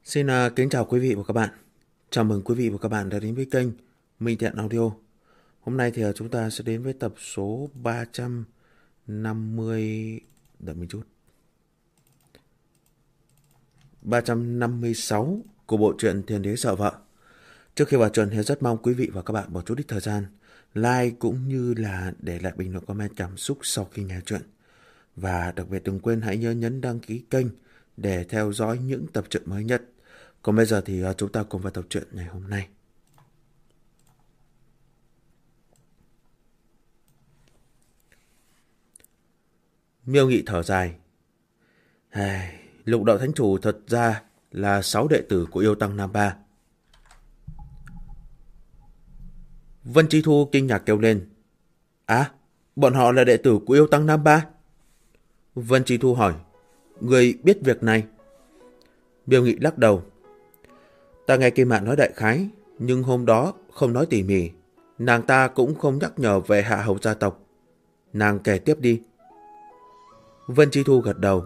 Xin kính chào quý vị và các bạn. Chào mừng quý vị và các bạn đã đến với kênh Minh Thiện Audio. Hôm nay thì chúng ta sẽ đến với tập số 350, đợi một chút, 356 của bộ truyện Thiên Đế Sợ Vợ. Trước khi vào truyện thì rất mong quý vị và các bạn bỏ chút ít thời gian like cũng như là để lại bình luận comment cảm xúc sau khi nghe truyện. Và đặc biệt đừng quên hãy nhấn đăng ký kênh để theo dõi những tập truyện mới nhất. Còn bây giờ thì chúng ta cùng vào tập truyện ngày hôm nay. Miêu Nghị thở dài. Lục Đạo Thánh Chủ thật ra là 6 đệ tử của Yêu Tăng Nam Ba. Vân Chi Thu kinh ngạc kêu lên. Bọn họ là đệ tử của Yêu Tăng Nam Ba? Vân Chi Thu hỏi. Người biết việc này? Miêu Nghị lắc đầu. Ta nghe Kim Mạn nói đại khái, nhưng hôm đó không nói tỉ mỉ. Nàng ta cũng không nhắc nhở về Hạ Hầu gia tộc. Nàng kể tiếp đi. Vân Chi Thu gật đầu.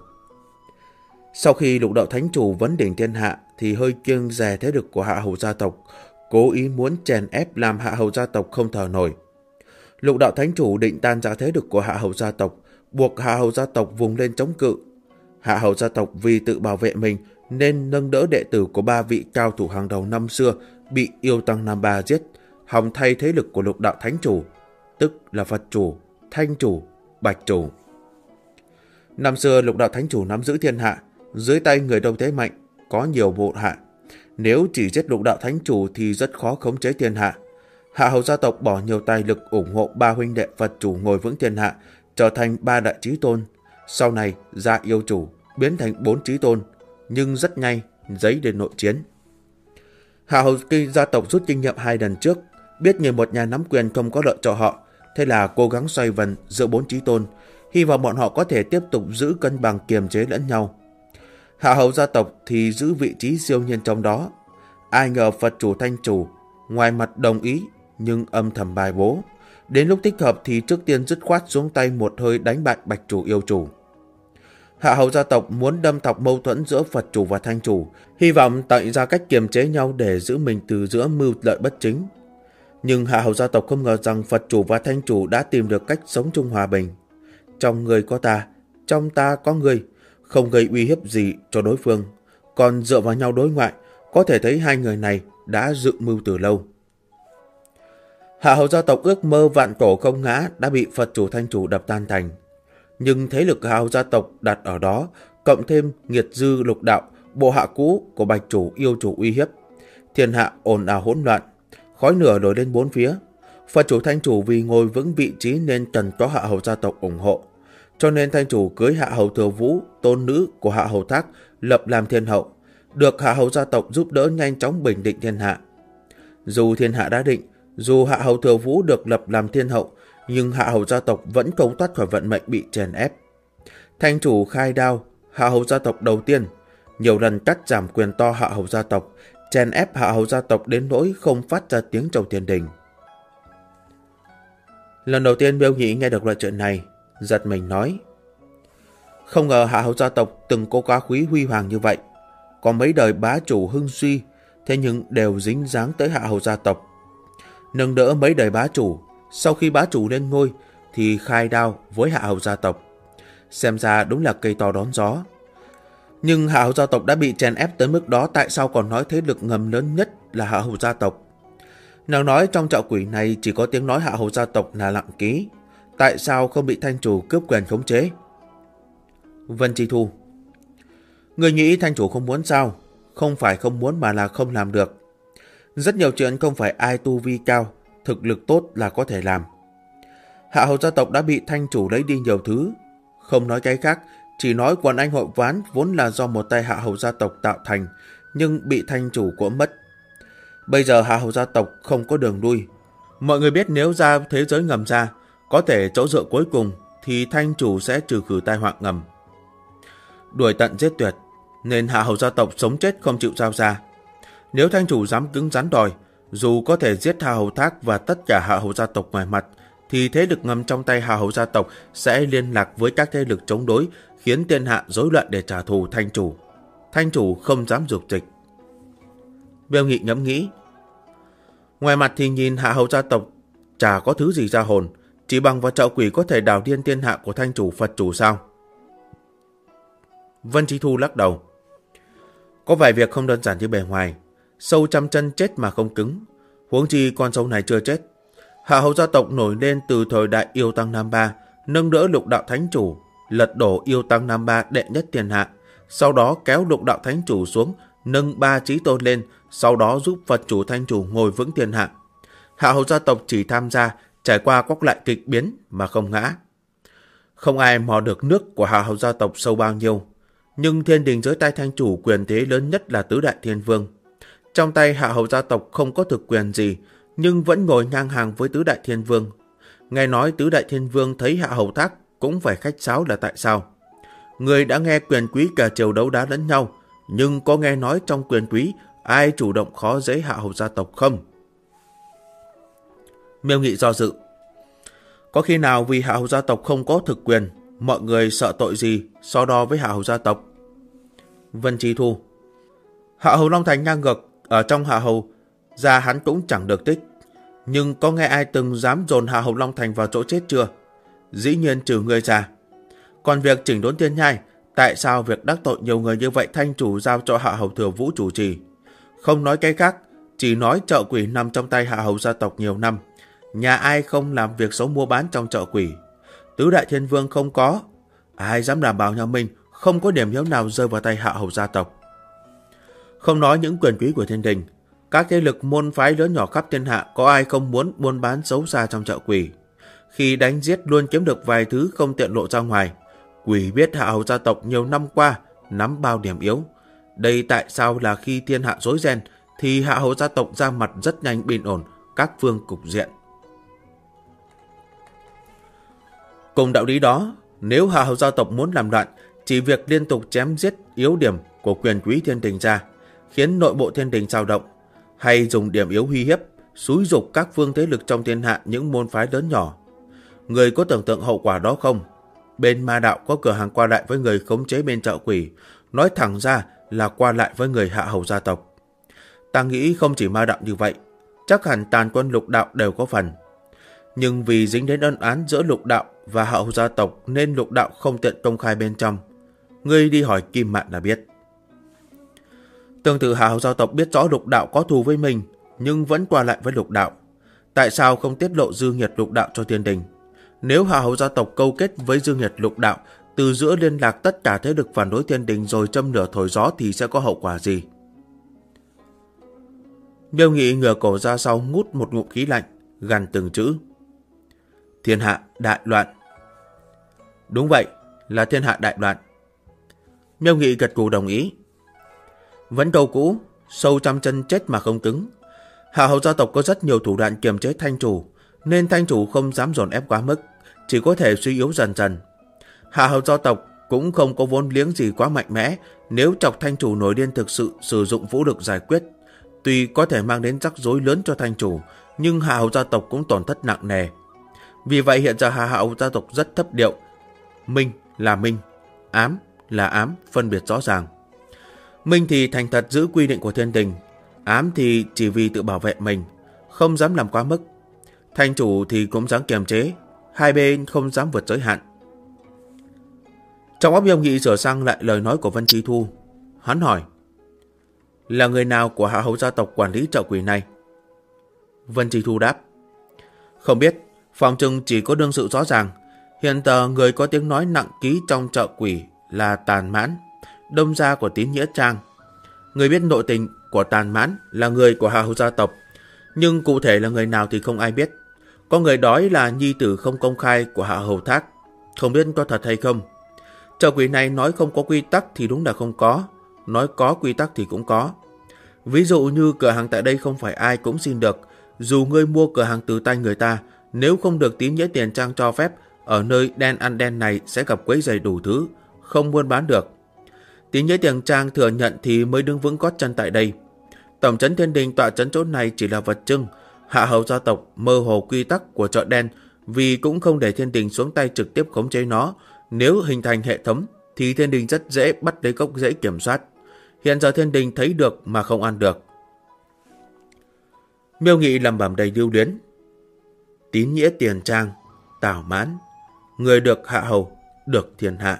Sau khi Lục Đạo Thánh Chủ vấn đỉnh thiên hạ thì hơi kiêng dè thế lực của Hạ Hầu gia tộc, cố ý muốn chèn ép làm Hạ Hầu gia tộc không thở nổi. Lục Đạo Thánh Chủ định tan rã thế lực của Hạ Hầu gia tộc, buộc Hạ Hầu gia tộc vùng lên chống cự. Hạ Hầu gia tộc vì tự bảo vệ mình nên nâng đỡ đệ tử của 3 vị cao thủ hàng đầu năm xưa bị Yêu Tăng Nam Ba giết, hòng thay thế lực của Lục Đạo Thánh Chủ, tức là Phật Chủ, Thanh Chủ, Bạch Chủ. Năm xưa Lục Đạo Thánh Chủ nắm giữ thiên hạ, dưới tay người đông thế mạnh, có nhiều bộ hạ. Nếu chỉ giết Lục Đạo Thánh Chủ thì rất khó khống chế thiên hạ. Hạ Hầu gia tộc bỏ nhiều tài lực ủng hộ 3 huynh đệ Phật Chủ ngồi vững thiên hạ, trở thành 3 đại chí tôn. Sau này ra Yêu Chủ, biến thành 4 chí tôn, nhưng rất nhanh dấy lên nội chiến. Hạ Hầu gia tộc rút kinh nghiệm 2 lần trước, biết người một nhà nắm quyền không có lợi cho họ, thế là cố gắng xoay vần giữa 4 chí tôn, hy vọng bọn họ có thể tiếp tục giữ cân bằng kiềm chế lẫn nhau. Hạ Hầu gia tộc thì giữ vị trí siêu nhiên trong đó. Ai ngờ Phật Chủ Thanh Chủ ngoài mặt đồng ý nhưng âm thầm bài bố. Đến lúc thích hợp thì trước tiên dứt khoát xuống tay một hơi đánh bại Bạch Chủ Yêu Chủ. Hạ Hầu gia tộc muốn đâm thọc mâu thuẫn giữa Phật Chủ và Thanh Chủ, hy vọng tạo ra cách kiềm chế nhau để giữ mình từ giữa mưu lợi bất chính. Nhưng Hạ Hầu gia tộc không ngờ rằng Phật Chủ và Thanh Chủ đã tìm được cách sống chung hòa bình. Trong người có ta, trong ta có người, không gây uy hiếp gì cho đối phương, còn dựa vào nhau đối ngoại, có thể thấy hai người này đã dự mưu từ lâu. Hạ Hầu gia tộc ước mơ vạn cổ không ngã đã bị Phật Chủ Thanh Chủ đập tan thành. Nhưng thế lực Hạ Hầu gia tộc đặt ở đó, cộng thêm nghiệt dư lục đạo, bộ hạ cũ của Bạch Chủ Yêu Chủ uy hiếp, thiên hạ ồn ào hỗn loạn, khói lửa nổi lên bốn phía. Phật Chủ Thanh Chủ vì ngồi vững vị trí nên cần có Hạ Hầu gia tộc ủng hộ, cho nên Thanh Chủ cưới Hạ Hầu Thừa Vũ, tôn nữ của Hạ Hầu Thác, lập làm thiên hậu, được Hạ Hầu gia tộc giúp đỡ nhanh chóng bình định thiên hạ. Dù thiên hạ đã định, dù Hạ Hầu Thừa Vũ được lập làm thiên hậu, nhưng Hạ Hầu gia tộc vẫn không thoát khỏi vận mệnh bị chèn ép. Thanh Chủ khai đao, Hạ Hầu gia tộc đầu tiên, nhiều lần cắt giảm quyền to Hạ Hầu gia tộc, chèn ép Hạ Hầu gia tộc đến nỗi không phát ra tiếng trong thiên đình. Lần đầu tiên Miêu Nhĩ nghe được loại chuyện này, giật mình nói. Không ngờ Hạ Hầu gia tộc từng có quá khứ huy hoàng như vậy. Có mấy đời bá chủ hưng suy, thế nhưng đều dính dáng tới Hạ Hầu gia tộc. Nâng đỡ mấy đời bá chủ, sau khi bá chủ lên ngôi thì khai đao với Hạ Hầu gia tộc. Xem ra đúng là cây to đón gió. Nhưng Hạ Hầu gia tộc đã bị chèn ép tới mức đó, tại sao còn nói thế lực ngầm lớn nhất là Hạ Hầu gia tộc? Nàng nói trong trạo quỷ này chỉ có tiếng nói Hạ Hầu gia tộc là lặng ký. Tại sao không bị Thanh Chủ cướp quyền khống chế? Vân Chi Thu. Người nghĩ Thanh Chủ không muốn sao? Không phải không muốn mà là không làm được. Rất nhiều chuyện không phải ai tu vi cao, thực lực tốt là có thể làm. Hạ Hầu gia tộc đã bị Thanh Chủ lấy đi nhiều thứ. Không nói cái khác, chỉ nói quần anh hội ván vốn là do một tay Hạ Hầu gia tộc tạo thành, nhưng bị Thanh Chủ cuỗm mất. Bây giờ Hạ Hầu gia tộc không có đường lui. Mọi người biết nếu ra thế giới ngầm ra, có thể chỗ dựa cuối cùng thì Thanh Chủ sẽ trừ khử tai họa ngầm. Đuổi tận giết tuyệt, nên Hạ Hầu gia tộc sống chết không chịu giao ra. Nếu Thanh Chủ dám cứng rắn đòi, dù có thể giết Hạ Hầu Thác và tất cả Hạ Hầu gia tộc ngoài mặt, thì thế lực ngầm trong tay Hạ Hầu gia tộc sẽ liên lạc với các thế lực chống đối, khiến thiên hạ rối loạn để trả thù Thanh Chủ. Thanh Chủ không dám dục dịch. Miêu Nghị ngẫm nghĩ. Ngoài mặt thì nhìn Hạ Hầu gia tộc chả có thứ gì ra hồn, chỉ bằng vào chợ quỷ có thể đảo điên thiên hạ của thanh chủ Phật chủ sao? Vân Chi Thu lắc đầu. Có vài việc không đơn giản như bề ngoài. Sâu trăm chân chết mà không cứng, huống chi con sâu này chưa chết. Hạ Hầu gia tộc nổi lên từ thời đại Yêu Tăng Nam Ba, nâng đỡ Lục Đạo Thánh Chủ, lật đổ Yêu Tăng Nam Ba đệ nhất thiên hạ, sau đó kéo Lục Đạo Thánh Chủ xuống, nâng Ba Chí Tôn lên, sau đó giúp Phật chủ Thanh Chủ ngồi vững thiên hạ. Hạ Hầu gia tộc chỉ tham gia, trải qua các loại kịch biến mà không ngã. Không ai mò được nước của Hạ Hầu gia tộc sâu bao nhiêu, nhưng thiên đình dưới tay Thanh Chủ quyền thế lớn nhất là Tứ Đại Thiên Vương. Trong tay Hạ Hầu gia tộc không có thực quyền gì, nhưng vẫn ngồi ngang hàng với Tứ Đại Thiên Vương. Nghe nói Tứ Đại Thiên Vương thấy Hạ Hầu Thác cũng phải khách sáo là tại sao? Người đã nghe quyền quý cả triều đấu đá lẫn nhau, nhưng có nghe nói trong quyền quý ai chủ động khó dễ Hạ Hầu gia tộc không? Miêu Nghị do dự. Có khi nào vì Hạ Hầu gia tộc không có thực quyền, mọi người sợ tội gì so đo với Hạ Hầu gia tộc? Vân Chi Thu. Hạ Hầu Long Thành ngang ngược, ở trong Hạ Hầu gia hắn cũng chẳng được tích. Nhưng có nghe ai từng dám dồn Hạ Hầu Long Thành vào chỗ chết chưa? Dĩ nhiên trừ người ra. Còn việc chỉnh đốn thiên nhai, tại sao việc đắc tội nhiều người như vậy Thanh Chủ giao cho Hạ Hầu Thừa Vũ chủ trì? Không nói cái khác, chỉ nói chợ quỷ nằm trong tay Hạ Hầu gia tộc nhiều năm. Nhà ai không làm việc xấu mua bán trong chợ quỷ? Tứ Đại Thiên Vương không có. Ai dám đảm bảo nhà mình không có điểm yếu nào rơi vào tay Hạ Hầu gia tộc? Không nói những quyền quý của thiên đình, các thế lực môn phái lớn nhỏ khắp thiên hạ có ai không muốn buôn bán xấu xa trong chợ quỷ? Khi đánh giết luôn kiếm được vài thứ không tiện lộ ra ngoài. Quỷ biết Hạ Hầu gia tộc nhiều năm qua nắm bao điểm yếu. Đây tại sao là khi thiên hạ rối ren thì Hạ Hầu gia tộc ra mặt rất nhanh bình ổn các phương cục diện. Cùng đạo lý đó, nếu Hạ Hầu gia tộc muốn làm loạn, chỉ việc liên tục chém giết yếu điểm của quyền quý thiên đình ra, khiến nội bộ thiên đình dao động, hay dùng điểm yếu uy hiếp, xúi giục các phương thế lực trong thiên hạ những môn phái lớn nhỏ. Người có tưởng tượng hậu quả đó không? Bên ma đạo có cửa hàng qua lại với người khống chế bên chợ quỷ, nói thẳng ra là qua lại với người Hạ Hầu gia tộc. Ta nghĩ không chỉ ma đạo như vậy, chắc hẳn tàn quân lục đạo đều có phần. Nhưng vì dính đến ân án giữa lục đạo và Hạ Hầu gia tộc nên lục đạo không tiện công khai bên trong. Ngươi đi hỏi Kim Mạn là biết. Tương tự Hạ Hầu gia tộc biết rõ lục đạo có thù với mình, nhưng vẫn qua lại với lục đạo. Tại sao không tiết lộ dư nghiệt lục đạo cho thiên đình? Nếu Hạ Hầu gia tộc câu kết với dư nghiệt lục đạo, từ giữa liên lạc tất cả thế lực phản đối thiên đình rồi châm lửa thổi gió thì sẽ có hậu quả gì? Miêu Nghị ngửa cổ ra sau ngút một ngụm khí lạnh, gằn từng chữ. Thiên hạ đại loạn. Đúng vậy, là thiên hạ đại loạn. Miêu Nghị gật gù đồng ý. Vẫn câu cũ, sâu trăm chân chết mà không cứng. Hạ Hầu gia tộc có rất nhiều thủ đoạn kiềm chế Thanh Chủ, nên Thanh Chủ không dám dồn ép quá mức, chỉ có thể suy yếu dần dần. Hạ Hầu gia tộc cũng không có vốn liếng gì quá mạnh mẽ, nếu chọc Thanh Chủ nổi điên thực sự sử dụng vũ lực giải quyết. Tuy có thể mang đến rắc rối lớn cho Thanh Chủ, nhưng Hạ Hầu gia tộc cũng tổn thất nặng nề. Vì vậy hiện giờ Hạ Hầu gia tộc rất thấp điệu. Minh là minh, ám là ám, phân biệt rõ ràng. Minh thì thành thật giữ quy định của thiên đình, ám thì chỉ vì tự bảo vệ mình, không dám làm quá mức. Thanh Chủ thì cũng dám kiềm chế, hai bên không dám vượt giới hạn. Trong óc Miêu Nghị sửa sang lại lời nói của Vân Chi Thu. Hắn hỏi, là người nào của Hạ Hầu gia tộc quản lý chợ quỷ này? Vân Chi Thu đáp, không biết, phòng trừng chỉ có đương sự rõ ràng. Hiện giờ người có tiếng nói nặng ký trong chợ quỷ là Tàn Mãn, đông gia của Tín Nghĩa Trang. Người biết nội tình của Tàn Mãn là người của Hạ Hầu gia tộc, nhưng cụ thể là người nào thì không ai biết. Có người nói là nhi tử không công khai của Hạ Hầu Thác, không biết có thật hay không. Chợ quỷ này nói không có quy tắc thì đúng là không có, nói có quy tắc thì cũng có. Ví dụ như cửa hàng tại đây không phải ai cũng xin được, dù ngươi mua cửa hàng từ tay người ta, nếu không được Tín Nghĩa Tiền Trang cho phép, ở nơi đen ăn đen này sẽ gặp quấy rầy đủ thứ, không buôn bán được. Tín Nghĩa Tiền Trang thừa nhận thì mới đứng vững gót chân tại đây. Tổng trấn thiên đình tọa trấn chỗ này chỉ là vật trưng. Hạ Hầu gia tộc mơ hồ quy tắc của chợ đen, vì cũng không để thiên đình xuống tay trực tiếp khống chế nó. Nếu hình thành hệ thống thì thiên đình rất dễ bắt lấy gốc rễ kiểm soát. Hiện giờ thiên đình thấy được mà không ăn được. Miêu Nghị lẩm bẩm đầy lưu luyến. Tín nghĩa tiền trang, tảo mãn, người được hạ hầu, được thiên hạ.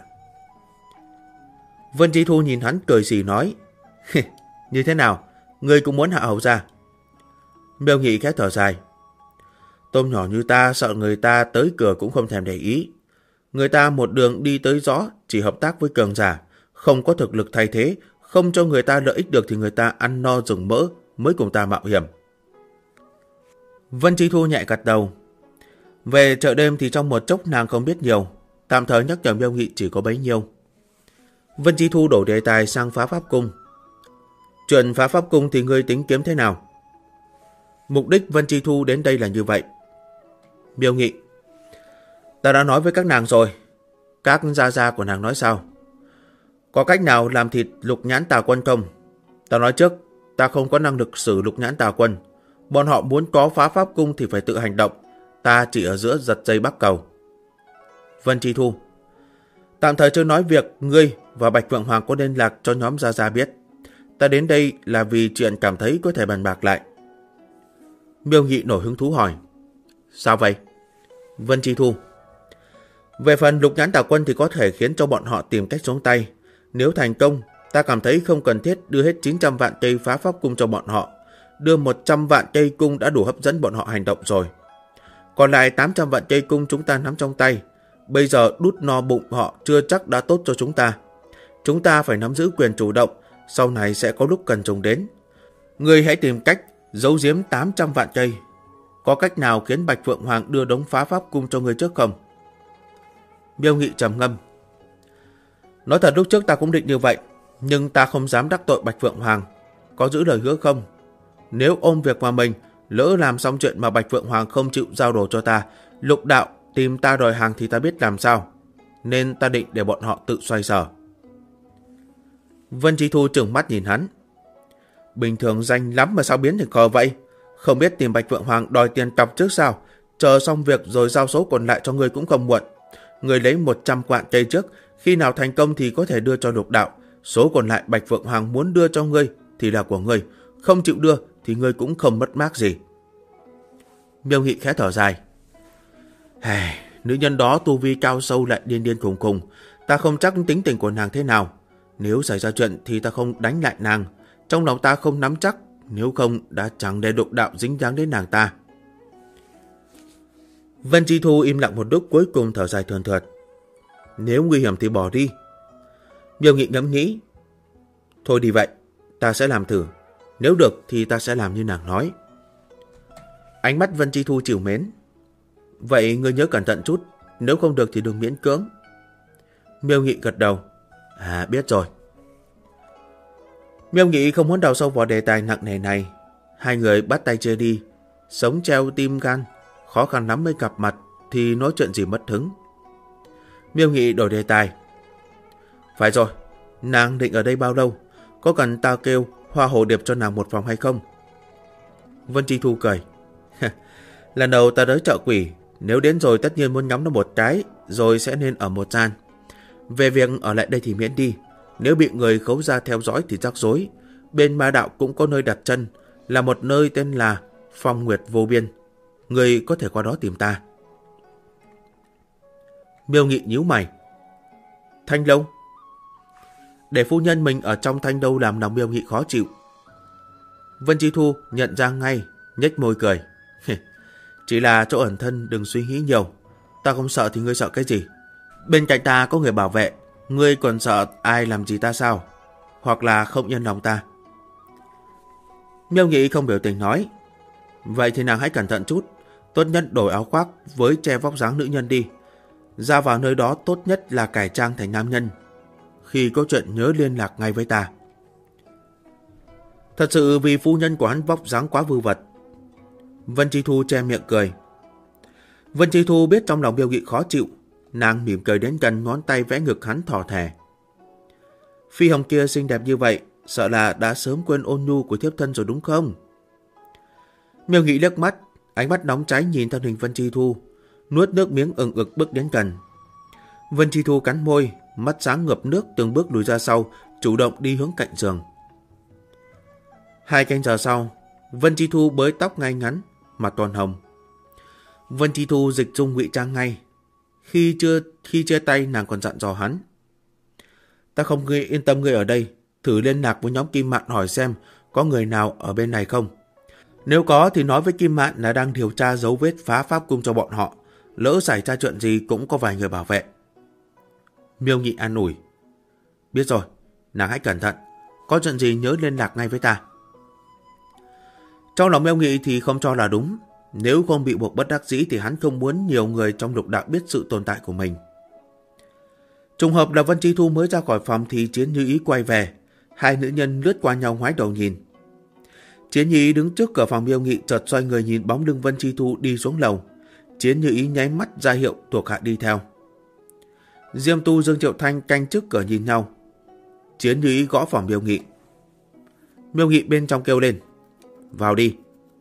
Vân Chi Thu nhìn hắn cười xì nói, như thế nào, ngươi cũng muốn hạ hầu ra? Miêu Nghị khẽ thở dài. Tôm nhỏ như ta sợ người ta tới cửa cũng không thèm để ý. Người ta một đường đi tới rõ, chỉ hợp tác với cường giả, không có thực lực thay thế, không cho người ta lợi ích được thì người ta ăn no rừng mỡ mới cùng ta mạo hiểm. Vân Chi Thu nhẹ gật đầu. Về chợ đêm thì trong một chốc nàng không biết nhiều, tạm thời nhắc nhở Miêu Nghị chỉ có bấy nhiêu. Vân Chi Thu đổi đề tài sang phá pháp cung. Chuyện phá pháp cung thì ngươi tính kiếm thế nào? Mục đích Vân Chi Thu đến đây là như vậy. Miêu Nghị. Ta đã nói với các nàng rồi. Các gia gia của nàng nói sao? Có cách nào làm thịt Lục Nhãn Tà Quân không? Ta nói trước, ta không có năng lực xử Lục Nhãn Tà Quân. Bọn họ muốn có phá pháp cung thì phải tự hành động. Ta chỉ ở giữa giật dây bắc cầu. Vân Chi Thu. Tạm thời chưa nói việc ngươi và Bạch Phượng Hoàng có liên lạc cho nhóm gia gia biết. Ta đến đây là vì chuyện cảm thấy có thể bàn bạc lại. Miêu Nghị nổi hứng thú hỏi. Sao vậy? Vân Chi Thu. Về phần Lục Nhãn Tà Quân thì có thể khiến cho bọn họ tìm cách xuống tay. Nếu thành công, ta cảm thấy không cần thiết đưa hết 900 vạn cây phá pháp cung cho bọn họ. Đưa 100 vạn cây cung đã đủ hấp dẫn bọn họ hành động rồi. Còn lại 800 vạn cây cung chúng ta nắm trong tay. Bây giờ đút no bụng họ chưa chắc đã tốt cho chúng ta. Chúng ta phải nắm giữ quyền chủ động, sau này sẽ có lúc cần dùng đến. Ngươi hãy tìm cách giấu giếm 800 vạn cây. Có cách nào khiến Bạch Phượng Hoàng đưa đống phá pháp cung cho ngươi trước không? Miêu Nghị trầm ngâm. Nói thật lúc trước ta cũng định như vậy, nhưng ta không dám đắc tội Bạch Phượng Hoàng. Có giữ lời hứa không? Nếu ôm việc mà mình, lỡ làm xong chuyện mà Bạch Phượng Hoàng không chịu giao đồ cho ta, Lục đạo tìm ta đòi hàng thì ta biết làm sao. Nên ta định để bọn họ tự xoay sở. Vân Chi Thu trừng mắt nhìn hắn. Bình thường danh lắm mà sao biến thành khờ vậy? Không biết tìm Bạch Phượng Hoàng đòi tiền cọc trước sao? Chờ xong việc rồi giao số còn lại cho ngươi cũng không muộn. Ngươi lấy 100 vạn cây trước, khi nào thành công thì có thể đưa cho Lục đạo. Số còn lại Bạch Phượng Hoàng muốn đưa cho ngươi thì là của ngươi. Không chịu đưa thì ngươi cũng không mất mát gì. Miêu Nghị khẽ thở dài. Nữ nhân đó tu vi cao sâu lại điên điên khùng khùng. Ta không chắc tính tình của nàng thế nào. Nếu xảy ra chuyện thì ta không đánh lại nàng. Trong lòng ta không nắm chắc. Nếu không đã chẳng để Lục đạo dính dáng đến nàng ta. Vân Chi Thu im lặng một lúc cuối cùng thở dài thườn thượt. Nếu nguy hiểm thì bỏ đi. Miêu Nghị ngẫm nghĩ. Thôi đi vậy, ta sẽ làm thử. Nếu được thì ta sẽ làm như nàng nói. Ánh mắt Vân Chi Thu trìu mến. Vậy ngươi nhớ cẩn thận chút. Nếu không được thì đừng miễn cưỡng. Miêu Nghị gật đầu. Biết rồi. Miêu Nghị không muốn đào sâu vào đề tài nặng nề này. Hai người bắt tay chia đi. Sống treo tim gan. Khó khăn lắm mới gặp mặt thì nói chuyện gì mất hứng. Miêu Nghị đổi đề tài. Phải rồi, nàng định ở đây bao lâu? Có cần ta kêu Hoa Hồ Điệp cho nàng một phòng hay không? Vân Chi Thu cười. Lần đầu ta tới chợ quỷ, nếu đến rồi tất nhiên muốn ngắm nó một cái, rồi sẽ nên ở một gian. Về việc ở lại đây thì miễn đi. Nếu bị người khấu ra theo dõi thì rắc rối. Bên ma đạo cũng có nơi đặt chân, là một nơi tên là Phong Nguyệt Vô Biên. Người có thể qua đó tìm ta. Miêu Nghị nhíu mày. Thanh lâu? Để phu nhân mình ở trong thanh lâu làm lòng Miêu Nghị khó chịu. Vân Chi Thu nhận ra ngay, nhếch môi cười. Chỉ là chỗ ẩn thân, đừng suy nghĩ nhiều. Ta không sợ thì ngươi sợ cái gì? Bên cạnh ta có người bảo vệ, ngươi còn sợ ai làm gì ta sao? Hoặc là không yên lòng ta? Miêu Nghị không biểu tình nói. Vậy thì nàng hãy cẩn thận chút. Tốt nhất đổi áo khoác với che vóc dáng nữ nhân đi. Ra vào nơi đó tốt nhất là cải trang thành nam nhân. Khi có chuyện nhớ liên lạc ngay với ta. Thật sự vì phu nhân của hắn vóc dáng quá vư vật. Vân Chi Thu che miệng cười. Vân Chi Thu biết trong lòng Miêu Nghị khó chịu. Nàng mỉm cười đến gần, ngón tay vẽ ngực hắn thỏ thẻ. Phi hồng kia xinh đẹp như vậy, sợ là đã sớm quên ôn nhu của thiếp thân rồi đúng không? Miêu Nghị liếc mắt, ánh mắt nóng cháy nhìn thân hình Vân Chi Thu, nuốt nước miếng ừng ực bước đến gần. Vân Chi Thu cắn môi, mắt sáng ngập nước từng bước lùi ra sau, chủ động đi hướng cạnh giường. 2 canh giờ sau, Vân Chi Thu bới tóc ngay ngắn, mặt toàn hồng. Vân Chi Thu dịch dung ngụy trang ngay. Khi chia tay nàng còn dặn dò hắn. Ta không yên tâm ngươi ở đây, thử liên lạc với nhóm Kim Mạn hỏi xem có người nào ở bên này không. Nếu có thì nói với Kim Mạn là đang điều tra dấu vết phá pháp cung cho bọn họ. Lỡ xảy ra chuyện gì cũng có vài người bảo vệ. Miêu Nghị an ủi. Biết rồi, nàng hãy cẩn thận. Có chuyện gì nhớ liên lạc ngay với ta. Trong lòng Miêu Nghị thì không cho là đúng. Nếu không bị buộc bất đắc dĩ thì hắn không muốn nhiều người trong lục đạo biết sự tồn tại của mình. Trùng hợp là Vân Chi Thu mới ra khỏi phòng thì Chiến Như Ý quay về. Hai nữ nhân lướt qua nhau ngoái đầu nhìn. Chiến Như Ý đứng trước cửa phòng Miêu Nghị, chợt xoay người nhìn bóng lưng Vân Chi Thu đi xuống lầu. Chiến Như Ý nháy mắt ra hiệu thuộc hạ đi theo. Diêm Tu Dương Triệu Thanh canh trước cửa nhìn nhau. Chiến Như Ý gõ phòng Miêu Nghị. Miêu Nghị bên trong kêu lên. Vào đi.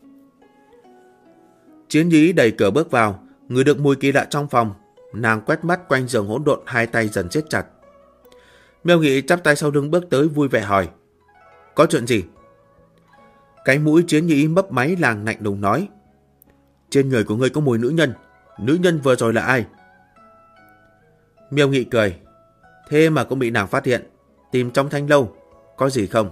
Chiến Như Ý đẩy cửa bước vào, ngửi được mùi kỳ lạ trong phòng. Nàng quét mắt quanh giường hỗn độn, hai tay dần siết chặt. Miêu Nghị chắp tay sau lưng bước tới vui vẻ hỏi. Có chuyện gì? Cánh mũi Chiến Như Ý mấp máy làng lạnh lùng nói. Trên người của ngươi có mùi nữ nhân. Nữ nhân vừa rồi là ai? Miêu Nghị cười. Thế mà cũng bị nàng phát hiện. Tìm trong thanh lâu. Có gì không?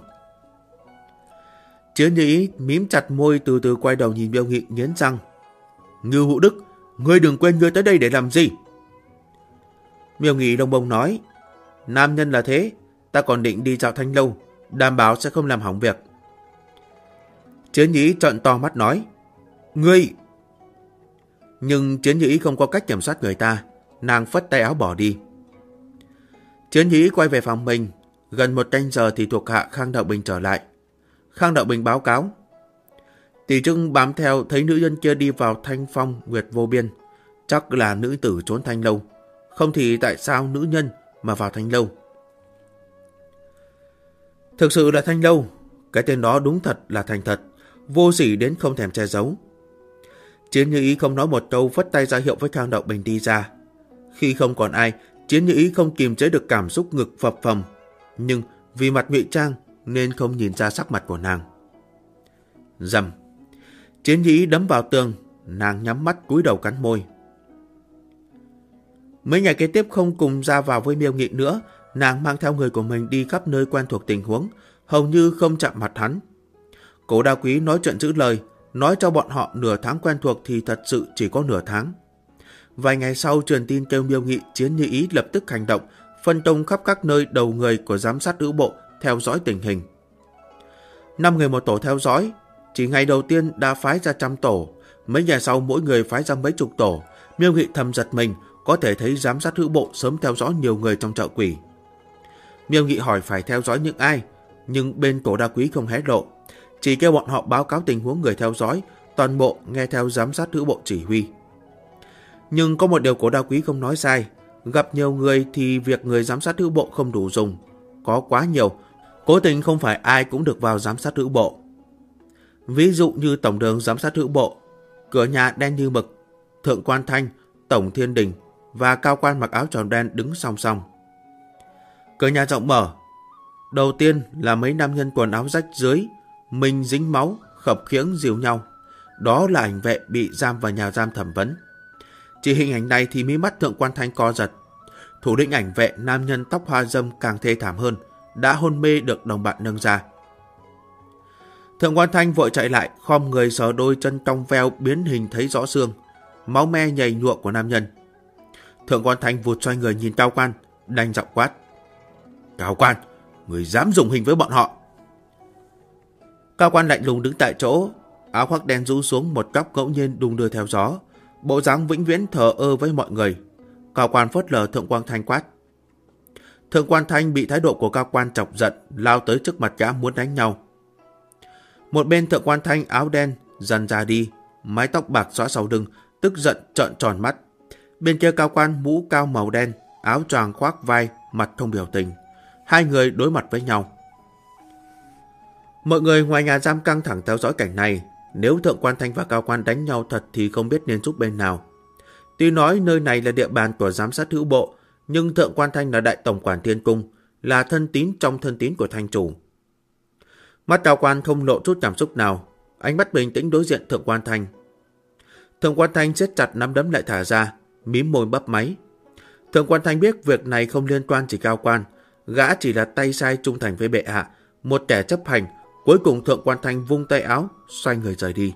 Chiến Như Ý mím chặt môi, từ từ quay đầu nhìn Miêu Nghị, nghiến răng. Ngưu Hữu Đức, ngươi đừng quên ngươi tới đây để làm gì? Miêu Nghị đông bông nói. Nam nhân là thế, ta còn định đi dạo thanh lâu, đảm bảo sẽ không làm hỏng việc. Chiến Như Ý trợn to mắt nói. Ngươi! Nhưng Chiến Như Ý không có cách kiểm soát người ta, nàng phất tay áo bỏ đi. Chiến Như Ý quay về phòng mình. Gần một canh giờ thì thuộc hạ Khang Đạo Bình trở lại. Khang Đạo Bình báo cáo. Tỷ Trưng bám theo thấy nữ nhân kia đi vào Thanh Phong Nguyệt Vô Biên. Chắc là nữ tử trốn thanh lâu. Không thì tại sao nữ nhân mà vào thanh lâu? Thực sự là thanh lâu. Cái tên đó đúng thật là thành thật, vô sỉ đến không thèm che giấu. Chiến Như Ý không nói một câu, vất tay ra hiệu với Khang Đạo Bình đi ra. Khi không còn ai, Chiến Như Ý không kiềm chế được cảm xúc ngực phập phồng. Nhưng vì mặt ngụy trang nên không nhìn ra sắc mặt của nàng. Rầm. Chiến Như Ý đấm vào tường. Nàng nhắm mắt cúi đầu cắn môi. Mấy ngày kế tiếp không cùng ra vào với Miêu Nghị nữa. Nàng mang theo người của mình đi khắp nơi quen thuộc tình huống, hầu như không chạm mặt hắn. Cố Đao Quý nói chuyện giữ lời, nói cho bọn họ nửa tháng quen thuộc thì thật sự chỉ có nửa tháng. Vài ngày sau truyền tin kêu Miêu Nghị, Chiến Như Ý lập tức hành động, phân công khắp các nơi đầu người của giám sát lữ bộ theo dõi tình hình. 5 người một tổ theo dõi, chỉ ngày đầu tiên đã phái ra 100 tổ, mấy ngày sau mỗi người phái ra mấy chục tổ. Miêu Nghị thầm giật mình, có thể thấy giám sát lữ bộ sớm theo dõi nhiều người trong chợ quỷ. Miêu Nghị hỏi phải theo dõi những ai, nhưng bên Cổ Đa Quý không hé lộ, chỉ kêu bọn họ báo cáo tình huống người theo dõi, toàn bộ nghe theo giám sát lữ bộ chỉ huy. Nhưng có một điều Cổ Đa Quý không nói sai, gặp nhiều người thì việc người giám sát lữ bộ không đủ dùng, có quá nhiều, cố tình không phải ai cũng được vào giám sát lữ bộ. Ví dụ như tổng đường giám sát lữ bộ, cửa nhà đen như mực, Thượng Quan Thanh, Tổng Thiên Đình và cao quan mặc áo tròn đen đứng song song. Cửa nhà rộng mở, đầu tiên là mấy nam nhân quần áo rách rưới, mình dính máu, khập khiễng dìu nhau. Đó là ảnh vệ bị giam vào nhà giam thẩm vấn. Chỉ hình ảnh này thì mí mắt Thượng Quan Thanh co giật. Thủ lĩnh ảnh vệ nam nhân tóc hoa râm càng thê thảm hơn, đã hôn mê được đồng bạn nâng ra. Thượng Quan Thanh vội chạy lại, khom người sờ đôi chân cong veo biến hình thấy rõ xương, máu me nhầy nhụa của nam nhân. Thượng Quan Thanh vụt xoay người nhìn Cao Quan, đanh giọng quát. Cao Quan, người dám dùng hình với bọn họ? Cao Quan lạnh lùng đứng tại chỗ, áo khoác đen rũ xuống một góc ngẫu nhiên đung đưa theo gió, bộ dáng vĩnh viễn thờ ơ với mọi người. Cao Quan phớt lờ Thượng Quan Thanh quát. Thượng Quan Thanh bị thái độ của Cao Quan chọc giận, lao tới trước mặt gã muốn đánh nhau. Một bên Thượng Quan Thanh áo đen dần ra đi, mái tóc bạc xõa sau lưng, tức giận trợn tròn mắt. Bên kia Cao Quan mũ cao màu đen, áo choàng khoác vai, mặt không biểu tình. Hai người đối mặt với nhau. Mọi người ngoài nhà giam căng thẳng theo dõi cảnh này. Nếu Thượng Quan Thanh và Cao Quan đánh nhau thật thì không biết nên giúp bên nào. Tuy nói nơi này là địa bàn của giám sát hữu bộ, nhưng Thượng Quan Thanh là đại tổng quản Thiên Cung, là thân tín trong thân tín của Thanh chủ. Mắt Cao Quan không lộ chút cảm xúc nào. Ánh mắt bình tĩnh đối diện Thượng Quan Thanh. Thượng Quan Thanh siết chặt nắm đấm lại thả ra, mím môi bắp máy. Thượng Quan Thanh biết việc này không liên quan chỉ Cao Quan, gã chỉ là tay sai trung thành với bệ hạ, một kẻ chấp hành. Cuối cùng Thượng Quan Thanh vung tay áo, xoay người rời đi.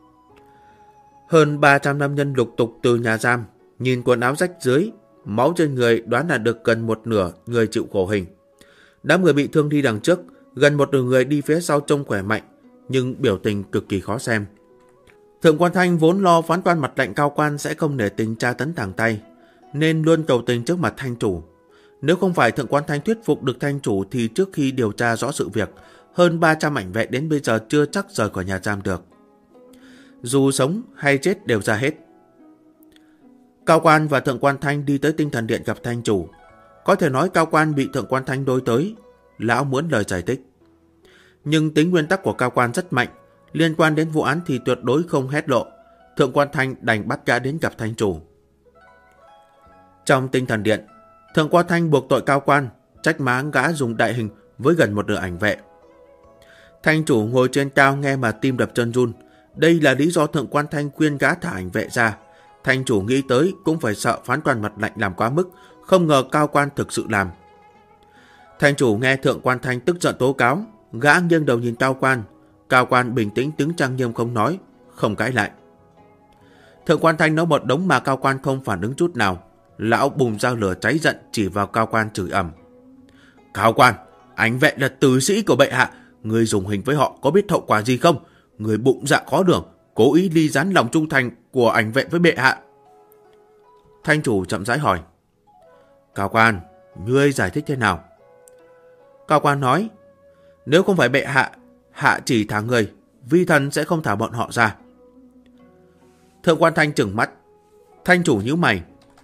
Hơn 300 nam nhân lục tục từ nhà giam, nhìn quần áo rách rưới, máu trên người đoán là được gần một nửa người chịu khổ hình. Đám người bị thương đi đằng trước, gần một nửa người đi phía sau trông khỏe mạnh, nhưng biểu tình cực kỳ khó xem. Thượng Quan Thanh vốn lo phán quan mặt lạnh Cao Quan sẽ không nể tình tra tấn thẳng tay, nên luôn cầu tình trước mặt Thanh chủ. Nếu không phải Thượng Quan Thanh thuyết phục được Thanh chủ thì trước khi điều tra rõ sự việc, hơn 300 ảnh vệ đến bây giờ chưa chắc rời khỏi nhà giam được. Dù sống hay chết đều ra hết. Cao Quan và Thượng Quan Thanh đi tới Tinh Thần Điện gặp Thanh chủ. Có thể nói Cao Quan bị Thượng Quan Thanh đối tới, lão muốn lời giải thích. Nhưng tính nguyên tắc của Cao Quan rất mạnh, liên quan đến vụ án thì tuyệt đối không hét lộ. Thượng Quan Thanh đành bắt gã đến gặp Thanh chủ. Trong Tinh Thần Điện, Thượng Quan Thanh buộc tội Cao Quan, trách mắng gã dùng đại hình với gần một nửa ảnh vệ. Thanh chủ ngồi trên cao nghe mà tim đập chân run. Đây là lý do Thượng Quan Thanh khuyên gã thả ảnh vệ ra. Thanh chủ nghĩ tới cũng phải sợ phán quan mặt lạnh làm quá mức, không ngờ Cao Quan thực sự làm. Thanh chủ nghe Thượng Quan Thanh tức giận tố cáo, gã nghiêng đầu nhìn Cao Quan. Cao Quan bình tĩnh đứng trang nghiêm không nói, không cãi lại. Thượng Quan Thanh nói một đống mà Cao Quan không phản ứng chút nào. Lão bùng dao lửa cháy giận chỉ vào Cao Quan chửi ầm. Cao Quan, ảnh vệ là tử sĩ của bệ hạ, người dùng hình với họ có biết hậu quả gì không? Người bụng dạ khó đường, cố ý ly gián lòng trung thành của ảnh vệ với bệ hạ. Thanh chủ chậm rãi hỏi. Cao Quan, ngươi giải thích thế nào? Cao Quan nói, nếu không phải bệ hạ, hạ chỉ thả người, vi thần sẽ không thả bọn họ ra. Thượng Quan Thanh trừng mắt. Thanh chủ nhíu mày.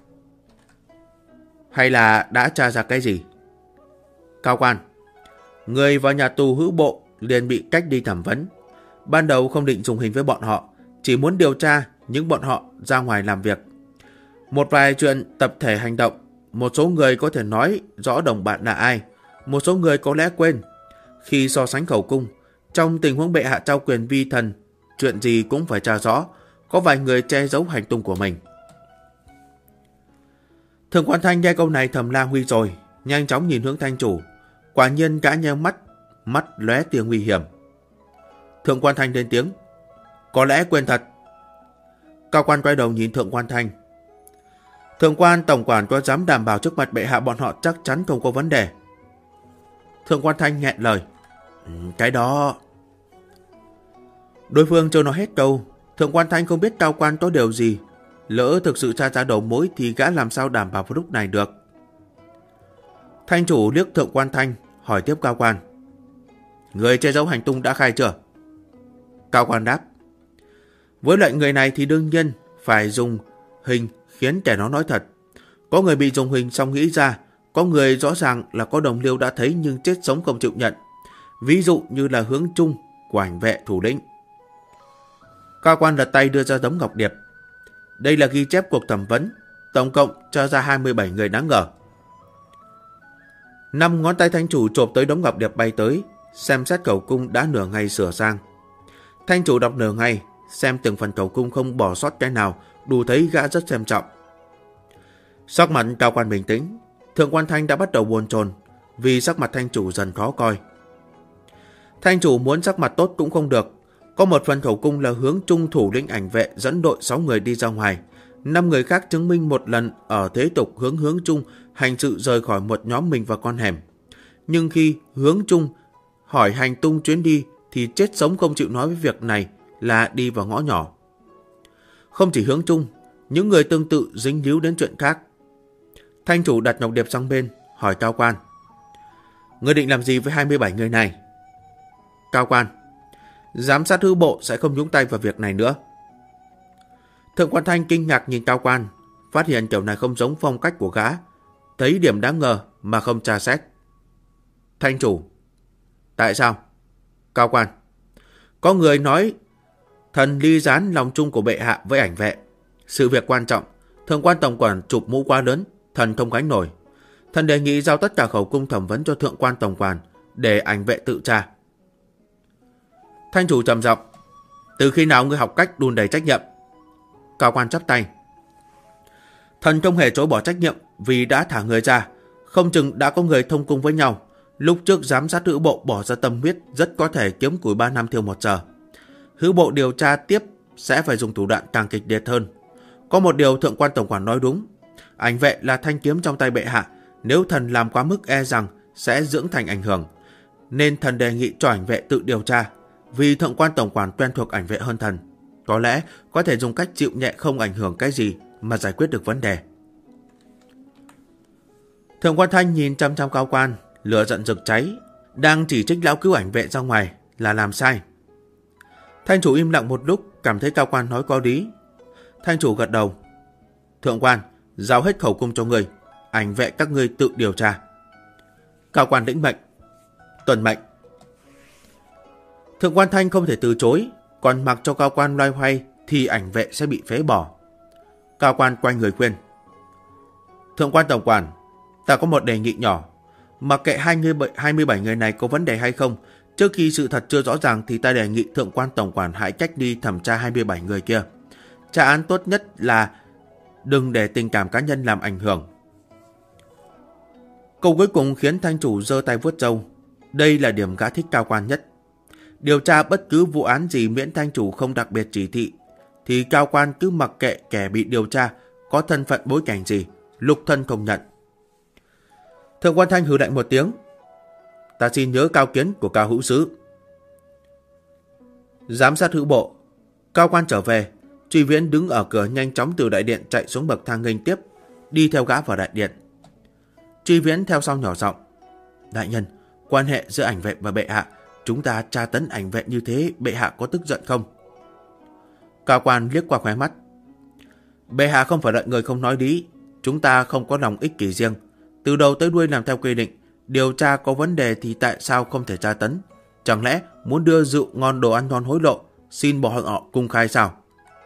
Hay là đã tra ra cái gì? Cao Quan, người vào nhà tù Hữu Bộ liền bị cách đi thẩm vấn. Ban đầu không định dùng hình với bọn họ, chỉ muốn điều tra, nhưng bọn họ ra ngoài làm việc. Một vài chuyện tập thể hành động, một số người có thể nói rõ đồng bạn là ai, một số người có lẽ quên. Khi so sánh khẩu cung, trong tình huống bệ hạ trao quyền vi thần, chuyện gì cũng phải tra rõ, có vài người che giấu hành tung của mình. Thượng Quan Thanh nghe câu này thầm la nguy rồi, nhanh chóng nhìn hướng Thanh chủ. Quả nhiên gã nheo mắt, mắt lóe tia nguy hiểm. Thượng Quan Thanh lên tiếng, có lẽ quên thật. Cao Quan quay đầu nhìn Thượng Quan Thanh. Thượng Quan tổng quản có dám đảm bảo trước mặt bệ hạ bọn họ chắc chắn không có vấn đề? Thượng Quan Thanh nghẹn lời. Cái đó... Đối phương chưa nói hết câu. Thượng Quan Thanh không biết Cao Quan có điều gì. Lỡ thực sự tra ra đầu mối thì gã làm sao đảm bảo vào lúc này được. Thanh chủ liếc Thượng Quan Thanh, hỏi tiếp Cao Quan. Người che giấu hành tung đã khai chưa? Cao Quan đáp. Với loại người này thì đương nhiên phải dùng hình khiến kẻ nó nói thật. Có người bị dùng hình xong nghĩ ra, có người rõ ràng là có đồng liêu đã thấy nhưng chết sống không chịu nhận. Ví dụ như là Hướng Trung của ảnh vệ thủ lĩnh. Cao Quan lật tay đưa ra tấm ngọc điệp. Đây là ghi chép cuộc thẩm vấn, tổng cộng cho ra 27 người đáng ngờ. 5 ngón tay thanh chủ chộp tới đống ngọc điệp bay tới, xem xét khẩu cung đã nửa ngày sửa sang. Thanh chủ đọc nửa ngày, xem từng phần khẩu cung không bỏ sót cái nào, đủ thấy gã rất xem trọng. Sắc mặt Cao Quan bình tĩnh, Thượng Quan Thanh đã bắt đầu buồn chồn vì sắc mặt thanh chủ dần khó coi. Thanh chủ muốn sắc mặt tốt cũng không được. Có một phần khẩu cung là Hướng Trung thủ lĩnh ảnh vệ dẫn đội 6 người đi ra ngoài. 5 người khác chứng minh một lần ở thế tục Hướng Trung hành sự rời khỏi một nhóm mình vào con hẻm. Nhưng khi Hướng Trung hỏi hành tung chuyến đi thì chết sống không chịu nói với việc này là đi vào ngõ nhỏ. Không chỉ Hướng Trung, những người tương tự dính líu đến chuyện khác. Thanh chủ đặt ngọc điệp sang bên, hỏi Cao Quan. Ngươi định làm gì với 27 người này? Cao Quan. Giám sát Hữu Bộ sẽ không nhúng tay vào việc này nữa. Thượng Quan Thanh kinh ngạc nhìn Cao Quan, phát hiện kiểu này không giống phong cách của gã, thấy điểm đáng ngờ mà không tra xét. Thanh chủ. Tại sao? Cao Quan. Có người nói thần ly gián lòng chung của bệ hạ với ảnh vệ. Sự việc quan trọng, Thượng Quan tổng quản chụp mũ quá lớn, thần không gánh nổi. Thần đề nghị giao tất cả khẩu cung thẩm vấn cho Thượng Quan tổng quản để ảnh vệ tự tra. Thanh chủ trầm giọng. Từ khi nào ngươi học cách đùn đẩy trách nhiệm? Cao quan chắp tay. Thần không hề chối bỏ trách nhiệm vì đã thả người ra. Không chừng đã có người thông cung với nhau. Lúc trước giám sát hữu bộ bỏ ra tâm huyết, rất có thể kiếm củi 3 năm thiêu 1 giờ. Hữu bộ điều tra tiếp sẽ phải dùng thủ đoạn càng kịch liệt hơn. Có một điều thượng quan tổng quản nói đúng. Ảnh vệ là thanh kiếm trong tay bệ hạ. Nếu thần làm quá mức e rằng sẽ dưỡng thành ảnh hưởng. Nên thần đề nghị cho ảnh vệ tự điều tra. Vì thượng quan tổng quản quen thuộc ảnh vệ hơn thần. Có lẽ có thể dùng cách chịu nhẹ không ảnh hưởng cái gì mà giải quyết được vấn đề. Thượng quan Thanh nhìn chăm chăm Cao quan, lửa giận rực cháy, đang chỉ trích lão cứu ảnh vệ ra ngoài là làm sai. Thanh chủ im lặng một lúc, cảm thấy Cao quan nói có lý. Thanh chủ gật đầu. Thượng quan, giao hết khẩu cung cho người, ảnh vệ các ngươi tự điều tra. Cao quan lĩnh mệnh. Tuần mệnh. Thượng quan Thanh không thể từ chối, còn mặc cho Cao quan loay hoay thì ảnh vệ sẽ bị phế bỏ. Cao quan quay người khuyên. Thượng quan tổng quản, ta có một đề nghị nhỏ. Mặc kệ 27 người này có vấn đề hay không, trước khi sự thật chưa rõ ràng thì ta đề nghị thượng quan tổng quản hãy cách đi thẩm tra 27 người kia. Tra án tốt nhất là đừng để tình cảm cá nhân làm ảnh hưởng. Câu cuối cùng khiến thanh chủ giơ tay vuốt râu. Đây là điểm gã thích Cao quan nhất. Điều tra bất cứ vụ án gì miễn thanh chủ không đặc biệt chỉ thị, thì Cao quan cứ mặc kệ kẻ bị điều tra có thân phận bối cảnh gì, lục thân không nhận. Thượng quan Thanh hừ lạnh một tiếng. Ta xin nhớ cao kiến của Cao hữu sứ. Giám sát hữu bộ. Cao quan trở về. Truy Viễn đứng ở cửa nhanh chóng từ đại điện chạy xuống bậc thang nghênh tiếp, đi theo gã vào đại điện. Truy Viễn theo sau nhỏ giọng. Đại nhân, quan hệ giữa ảnh vệ và bệ hạ, chúng ta tra tấn ảnh vệ như thế, bệ hạ có tức giận không? Cao quan liếc qua khóe mắt. Bệ hạ không phải đợi người không nói lý. Chúng ta không có lòng ích kỷ riêng. Từ đầu tới đuôi làm theo quy định. Điều tra có vấn đề thì tại sao không thể tra tấn? Chẳng lẽ muốn đưa rượu ngon đồ ăn ngon hối lộ, xin bỏ họ công khai sao?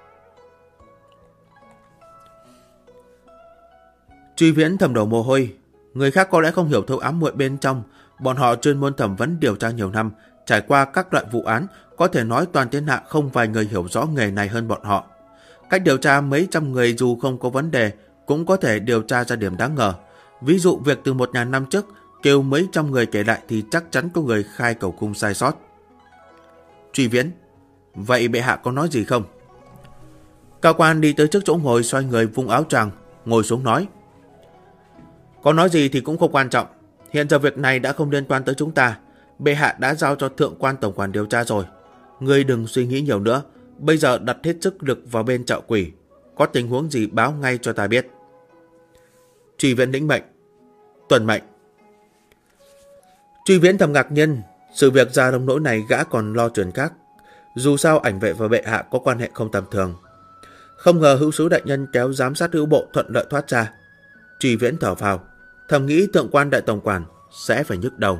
Truy Viễn thầm đổ mồ hôi. Người khác có lẽ không hiểu thấu ám muội bên trong. Bọn họ chuyên môn thẩm vấn điều tra nhiều năm, trải qua các loại vụ án, có thể nói toàn thiên hạ không vài người hiểu rõ nghề này hơn bọn họ. Cách điều tra mấy trăm người dù không có vấn đề, cũng có thể điều tra ra điểm đáng ngờ. Ví dụ việc từ 1000 năm trước, kêu mấy trăm người kể lại thì chắc chắn có người khai cầu cung sai sót. Truy Viễn, vậy bệ hạ có nói gì không? Cao quan đi tới trước chỗ ngồi, xoay người vung áo choàng, ngồi xuống nói. Có nói gì thì cũng không quan trọng. Hiện giờ việc này đã không liên quan tới chúng ta. Bệ hạ đã giao cho thượng quan tổng quản điều tra rồi. Ngươi đừng suy nghĩ nhiều nữa. Bây giờ đặt hết sức lực vào bên Chợ Quỷ. Có tình huống gì báo ngay cho ta biết. Truy Viễn lĩnh mệnh. Tuần mệnh. Truy Viễn thầm ngạc nhiên. Sự việc ra nông nỗi này gã còn lo chuyện khác. Dù sao ảnh vệ và bệ hạ có quan hệ không tầm thường. Không ngờ hữu sứ đại nhân kéo giám sát hữu bộ thuận lợi thoát ra. Truy Viễn thở phào, thầm nghĩ thượng quan đại tổng quản sẽ phải nhức đầu.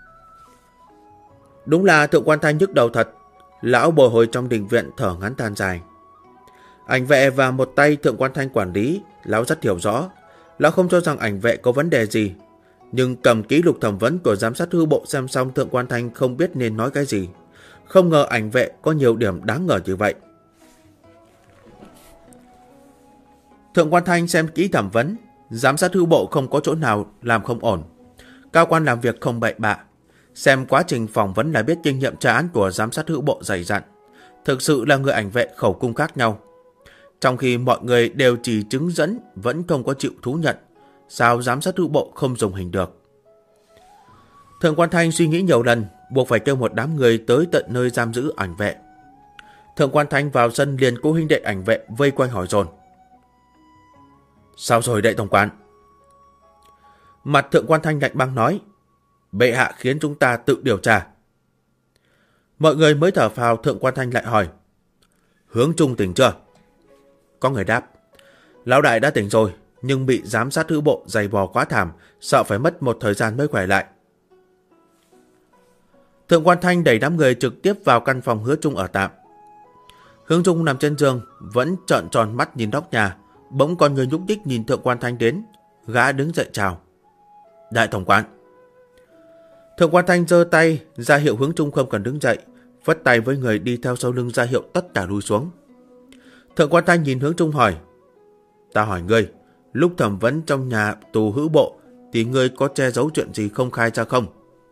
Đúng là thượng quan Thanh nhức đầu thật. Lão bồi hồi trong đình viện thở ngắn than dài. Ảnh vệ và một tay thượng quan Thanh quản lý, lão rất hiểu rõ. Lão không cho rằng ảnh vệ có vấn đề gì, nhưng cầm ký lục thẩm vấn của giám sát hữu bộ xem xong, thượng quan Thanh không biết nên nói cái gì. Không ngờ ảnh vệ có nhiều điểm đáng ngờ như vậy. Thượng quan Thanh xem kỹ thẩm vấn, giám sát hữu bộ không có chỗ nào làm không ổn. Cao quan làm việc không bậy bạ. Xem quá trình phỏng vấn là biết kinh nghiệm tra án của giám sát hữu bộ dày dặn. Thực sự là người ảnh vệ khẩu cung khác nhau. Trong khi mọi người đều chỉ chứng dẫn, vẫn không có chịu thú nhận, sao giám sát hữu bộ không dùng hình được? Thượng quan Thanh suy nghĩ nhiều lần, buộc phải kêu một đám người tới tận nơi giam giữ ảnh vệ. Thượng quan Thanh vào sân liền cố huynh đệ ảnh vệ vây quanh hỏi dồn. Sao rồi đại tổng quản? Mặt thượng quan Thanh lạnh băng nói. Bệ hạ khiến chúng ta tự điều tra. Mọi người mới thở phào. Thượng quan Thanh lại hỏi. Hướng Trung tỉnh chưa? Có người đáp. Lão đại đã tỉnh rồi, nhưng bị giám sát hữu bộ giày vò quá thảm, sợ phải mất một thời gian mới khỏe lại. Thượng quan Thanh đẩy đám người trực tiếp vào căn phòng Hứa Trung ở tạm. Hướng Trung nằm trên giường, vẫn trợn tròn mắt nhìn nóc nhà. Bỗng con người nhúc nhích nhìn thượng quan Thanh đến. Gã đứng dậy chào. Đại tổng quản. Thượng quan Thanh giơ tay ra hiệu Hướng Trung không cần đứng dậy, phất tay với người đi theo sau lưng ra hiệu tất cả lui xuống. Thượng quan Thanh nhìn Hướng Trung hỏi, ta hỏi ngươi, lúc thẩm vấn trong nhà tù Hữu Bộ thì ngươi có che giấu chuyện gì không khai ra không?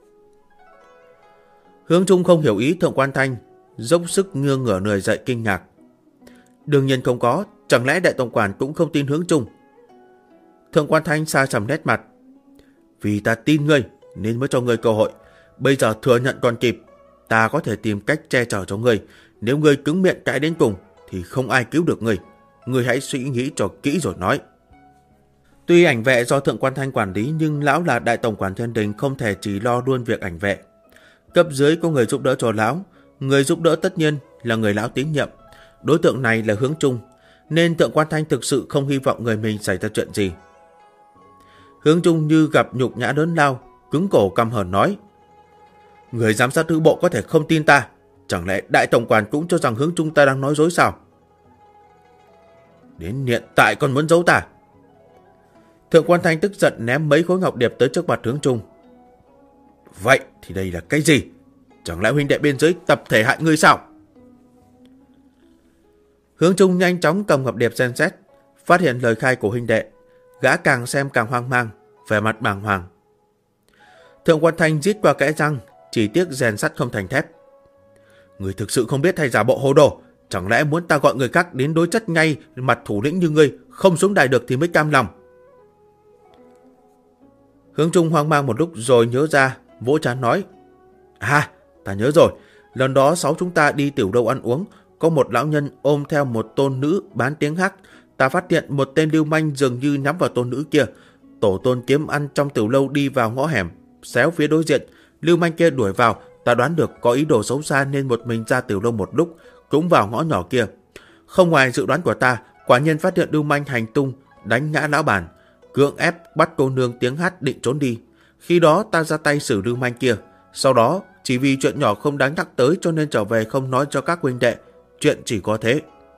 Hướng Trung không hiểu ý Thượng quan Thanh, dốc sức ngửa người dậy kinh ngạc. Đương nhiên không có, chẳng lẽ đại tổng quản cũng không tin Hướng Trung? Thượng quan Thanh xa sầm nét mặt. Vì ta tin ngươi nên mới cho ngươi cơ hội, bây giờ thừa nhận còn kịp, ta có thể tìm cách che chở cho ngươi. Nếu ngươi cứng miệng cãi đến cùng thì không ai cứu được ngươi. Ngươi hãy suy nghĩ cho kỹ rồi nói. Tuy ảnh vệ do Thượng quan Thanh quản lý, nhưng lão là đại tổng quản thiên đình, không thể chỉ lo luôn việc ảnh vệ. Cấp dưới có người giúp đỡ cho lão, người giúp đỡ tất nhiên là người lão tín nhiệm. Đối tượng này là Hướng Trung, nên Thượng quan Thanh thực sự không hy vọng người mình xảy ra chuyện gì. Hướng Trung như gặp nhục nhã lớn lao, cứng cổ căm hờn nói, người giám sát Hữu Bộ có thể không tin ta, chẳng lẽ đại tổng quản cũng cho rằng Hướng Trung ta đang nói dối sao? Đến hiện tại còn muốn giấu ta? Thượng quan Thanh tức giận ném mấy khối ngọc điệp tới trước mặt Hướng Trung. Vậy thì đây là cái gì? Chẳng lẽ huynh đệ bên dưới tập thể hại ngươi sao? Hướng Trung nhanh chóng cầm ngọc điệp xem xét, phát hiện lời khai của huynh đệ, gã càng xem càng hoang mang, vẻ mặt bàng hoàng. Thượng quan Thanh rít qua kẽ răng, chỉ tiếc rèn sắt không thành thép. Người thực sự không biết hay giả bộ hồ đồ, chẳng lẽ muốn ta gọi người khác đến đối chất ngay mặt thủ lĩnh như ngươi, không xuống đài được thì mới cam lòng? Hướng Trung hoang mang một lúc rồi nhớ ra, vỗ trán nói, ta nhớ rồi, lần đó 6 chúng ta đi tiểu lâu ăn uống, có một lão nhân ôm theo một tôn nữ bán tiếng hát, ta phát hiện một tên lưu manh dường như nhắm vào tôn nữ kia. Tổ tôn kiếm ăn trong tiểu lâu đi vào ngõ hẻm, xéo phía đối diện, lưu manh kia đuổi vào, ta đoán được có ý đồ xấu xa nên một mình ra tiểu lâu một lúc, cũng vào ngõ nhỏ kia. Không ngoài dự đoán của ta, quả nhiên phát hiện lưu manh hành tung, đánh ngã lão bản, cưỡng ép bắt cô nương tiếng hát định trốn đi. Khi đó ta ra tay xử lưu manh kia, sau đó chỉ vì chuyện nhỏ không đáng nhắc tới cho nên trở về không nói cho các huynh đệ, chuyện chỉ có thế.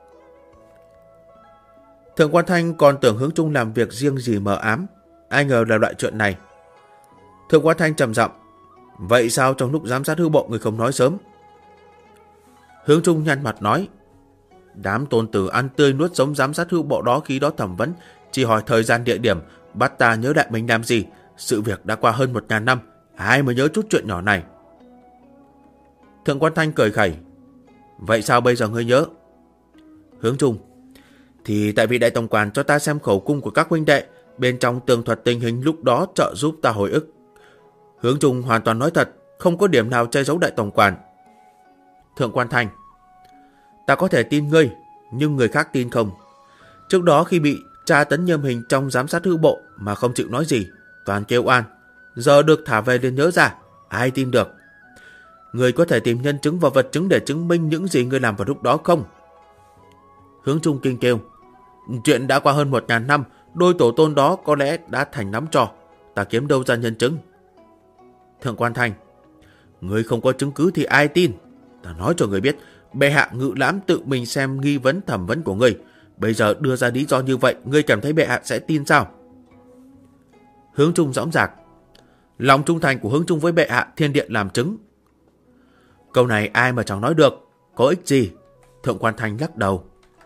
Thượng quan Thanh còn tưởng Hướng Trung làm việc riêng gì mờ ám, ai ngờ là loại chuyện này. Thượng quan Thanh trầm giọng, vậy sao trong lúc giám sát Hữu Bộ người không nói sớm? Hướng Trung nhăn mặt nói, đám tôn tử ăn tươi nuốt sống giám sát Hữu Bộ đó khi đó thẩm vấn, chỉ hỏi thời gian địa điểm, bắt ta nhớ đại mình làm gì. Sự việc đã qua hơn 1000 năm, ai mới nhớ chút chuyện nhỏ này? Thượng quan Thanh cười khẩy, vậy sao bây giờ ngươi nhớ? Hướng Trung, thì tại vì đại tổng quản cho ta xem khẩu cung của các huynh đệ, bên trong tường thuật tình hình lúc đó trợ giúp ta hồi ức. Hướng Trung hoàn toàn nói thật, không có điểm nào che giấu đại tổng quản. Thượng quan Thanh, ta có thể tin ngươi, nhưng người khác tin không. Trước đó khi bị tra tấn nghiêm hình trong giám sát Hữu Bộ mà không chịu nói gì, toàn kêu oan, giờ được thả về liền nhớ ra, ai tin được? Người có thể tìm nhân chứng và vật chứng để chứng minh những gì người làm vào lúc đó không? Hướng Trung kinh kêu, chuyện đã qua hơn 1000 năm, đôi tổ tôn đó có lẽ đã thành nắm trò, ta kiếm đâu ra nhân chứng? Thượng quan Thanh, người không có chứng cứ thì ai tin? Ta nói cho người biết, bệ hạ Ngự Lãm tự mình xem nghi vấn thẩm vấn của ngươi, bây giờ đưa ra lý do như vậy, ngươi cảm thấy bệ hạ sẽ tin sao? Hướng Trung dõng dạc, lòng trung thành của Hướng Trung với bệ hạ thiên điện làm chứng. Câu này ai mà chẳng nói được, có ích gì? Thượng quan Thanh lắc đầu.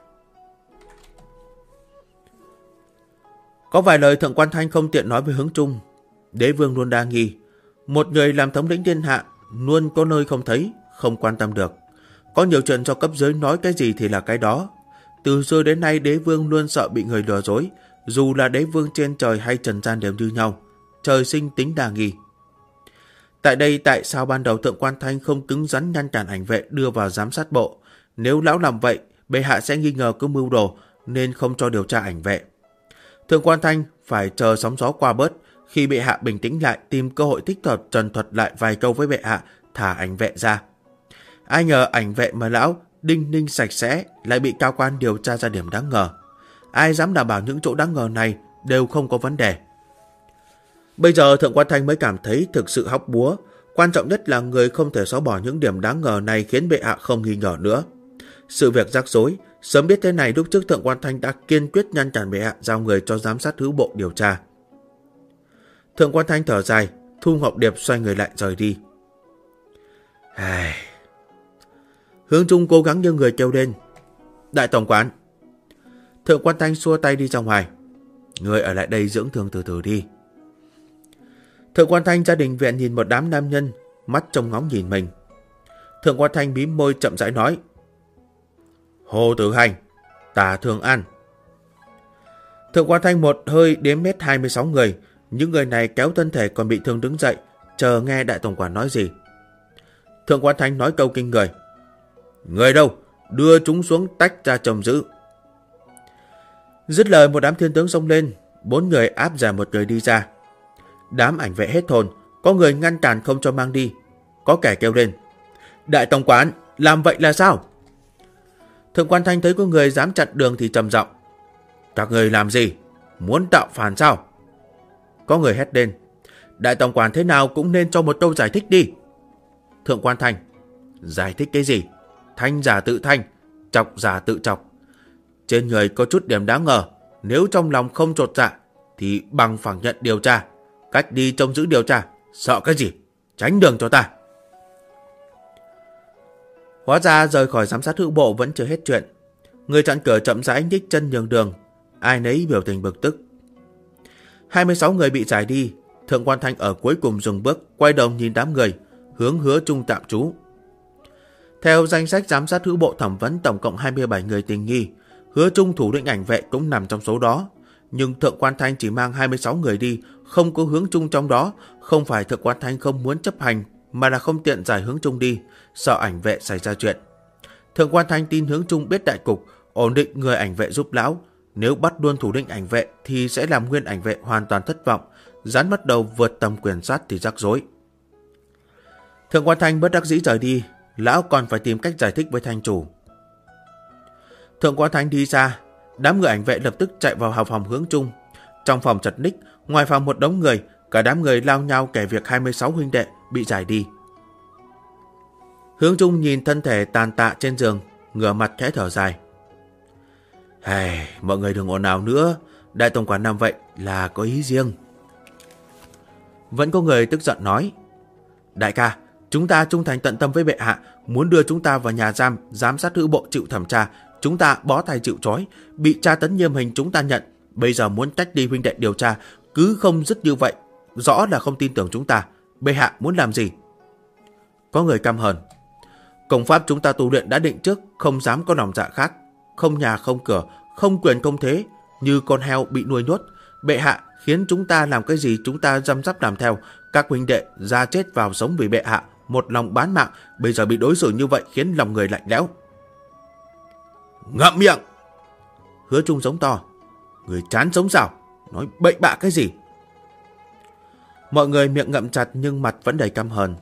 Có vài lời Thượng quan Thanh không tiện nói với Hướng Trung. Đế vương luôn đa nghi, một người làm thống lĩnh thiên hạ luôn có nơi không thấy, không quan tâm được. Có nhiều chuyện do cấp dưới nói cái gì thì là cái đó. Từ xưa đến nay đế vương luôn sợ bị người lừa dối, dù là đế vương trên trời hay trần gian đều như nhau, trời sinh tính đa nghi. Tại đây tại sao ban đầu Thượng quan Thanh không cứng rắn ngăn cản ảnh vệ đưa vào giám sát bộ? Nếu lão làm vậy, bệ hạ sẽ nghi ngờ có mưu đồ nên không cho điều tra ảnh vệ. Thượng quan Thanh phải chờ sóng gió qua bớt, khi bệ hạ bình tĩnh lại tìm cơ hội thích hợp trần thuật lại vài câu với bệ hạ, thả ảnh vệ ra. Ai ngờ ảnh vệ mà lão đinh ninh sạch sẽ lại bị cao quan điều tra ra điểm đáng ngờ. Ai dám đảm bảo những chỗ đáng ngờ này đều không có vấn đề. Bây giờ Thượng quan Thanh mới cảm thấy thực sự hóc búa. Quan trọng nhất là người không thể xóa bỏ những điểm đáng ngờ này khiến bệ hạ không nghi ngờ nữa. Sự việc rắc rối, sớm biết thế này lúc trước Thượng quan Thanh đã kiên quyết ngăn cản bệ hạ giao người cho giám sát Hữu Bộ điều tra. Thượng quan Thanh thở dài, thu ngọc điệp xoay người lại rời đi. Hướng Trung cố gắng như người kêu lên. Đại tổng quản. Thượng quan Thanh xua tay đi ra ngoài. Người ở lại đây dưỡng thương từ từ đi. Thượng quan Thanh ra đình viện nhìn một đám nam nhân, mắt trông ngóng nhìn mình. Thượng quan Thanh mím môi chậm rãi nói. Hồ Tử Hành, Tả Thường An. Thượng quan Thanh một hơi đếm hết 26 người. Những người này kéo thân thể còn bị thương đứng dậy, chờ nghe đại tổng quản nói gì. Thượng quan Thanh nói câu kinh người. Người đâu? Đưa chúng xuống tách ra trông giữ. Dứt lời một đám thiên tướng xông lên, 4 người áp giải một người đi ra. Đám ảnh vệ hết hồn, có người ngăn cản không cho mang đi. Có kẻ kêu lên. Đại tổng quản, làm vậy là sao? Thượng quan Thanh thấy có người dám chặn đường thì trầm giọng. Các người làm gì? Muốn tạo phản sao? Có người hét lên. Đại tổng quản thế nào cũng nên cho một câu giải thích đi. Thượng quan Thanh. Giải thích cái gì? Thanh giả tự thanh, chọc giả tự chọc. Trên người có chút điểm đáng ngờ. Nếu trong lòng không chột dạ thì bằng phẳng nhận điều tra. Cách đi trông giữ điều tra. Sợ cái gì? Tránh đường cho ta. Hóa ra rời khỏi giám sát hữu bộ vẫn chưa hết chuyện. Người chặn cửa chậm rãi nhích chân nhường đường. Ai nấy biểu tình bực tức. 26 người bị giải đi. Thượng quan Thanh ở cuối cùng dừng bước, quay đầu nhìn đám người, hướng Hứa Trung tạm trú. Theo danh sách giám sát hữu bộ thẩm vấn tổng cộng 27 người tình nghi. Hứa Trung thủ lĩnh ảnh vệ cũng nằm trong số đó. Nhưng Thượng quan Thanh chỉ mang 26 người đi, không có Hướng Trung trong đó. Không phải Thượng quan Thanh không muốn chấp hành, mà là không tiện giải Hướng Trung đi, sợ ảnh vệ xảy ra chuyện. Thượng quan Thanh tin Hướng Trung biết đại cục, ổn định người ảnh vệ giúp lão. Nếu bắt luôn thủ lĩnh ảnh vệ thì sẽ làm nguyên ảnh vệ hoàn toàn thất vọng. Rắn bắt đầu vượt tầm quyền sát thì rắc rối. Thượng quan Thanh bất đắc dĩ rời đi. Lão còn phải tìm cách giải thích với Thanh chủ. Thượng quan Thanh đi ra. Đám người ảnh vệ lập tức chạy vào phòng Hướng Trung. Trong phòng chật ních, ngoài phòng một đống người. Cả đám người lao nhau kể việc 26 huynh đệ bị giải đi. Hướng Trung nhìn thân thể tàn tạ trên giường, ngửa mặt khẽ thở dài. Mọi người đừng ồn ào nữa. Đại tổng quản làm vậy là có ý riêng. Vẫn có người tức giận nói. Đại ca, chúng ta trung thành tận tâm với bệ hạ, muốn đưa chúng ta vào nhà giam, giám sát hữu bộ chịu thẩm tra. Chúng ta bó tay chịu trói, bị tra tấn nghiêm hình chúng ta nhận. Bây giờ muốn trách đi huynh đệ điều tra, cứ không dứt như vậy. Rõ là không tin tưởng chúng ta. Bệ hạ muốn làm gì? Có người căm hờn. Công pháp chúng ta tu luyện đã định trước, không dám có lòng dạ khác. Không nhà không cửa, không quyền không thế, như con heo bị nuôi nhốt. Bệ hạ khiến chúng ta làm cái gì chúng ta răm rắp làm theo. Các huynh đệ ra chết vào sống vì bệ hạ, một lòng bán mạng, bây giờ bị đối xử như vậy khiến lòng người lạnh lẽo. Ngậm miệng! Hứa Trung giống to. Người chán sống sao? Nói bậy bạ cái gì? Mọi người miệng ngậm chặt nhưng mặt vẫn đầy căm hờn.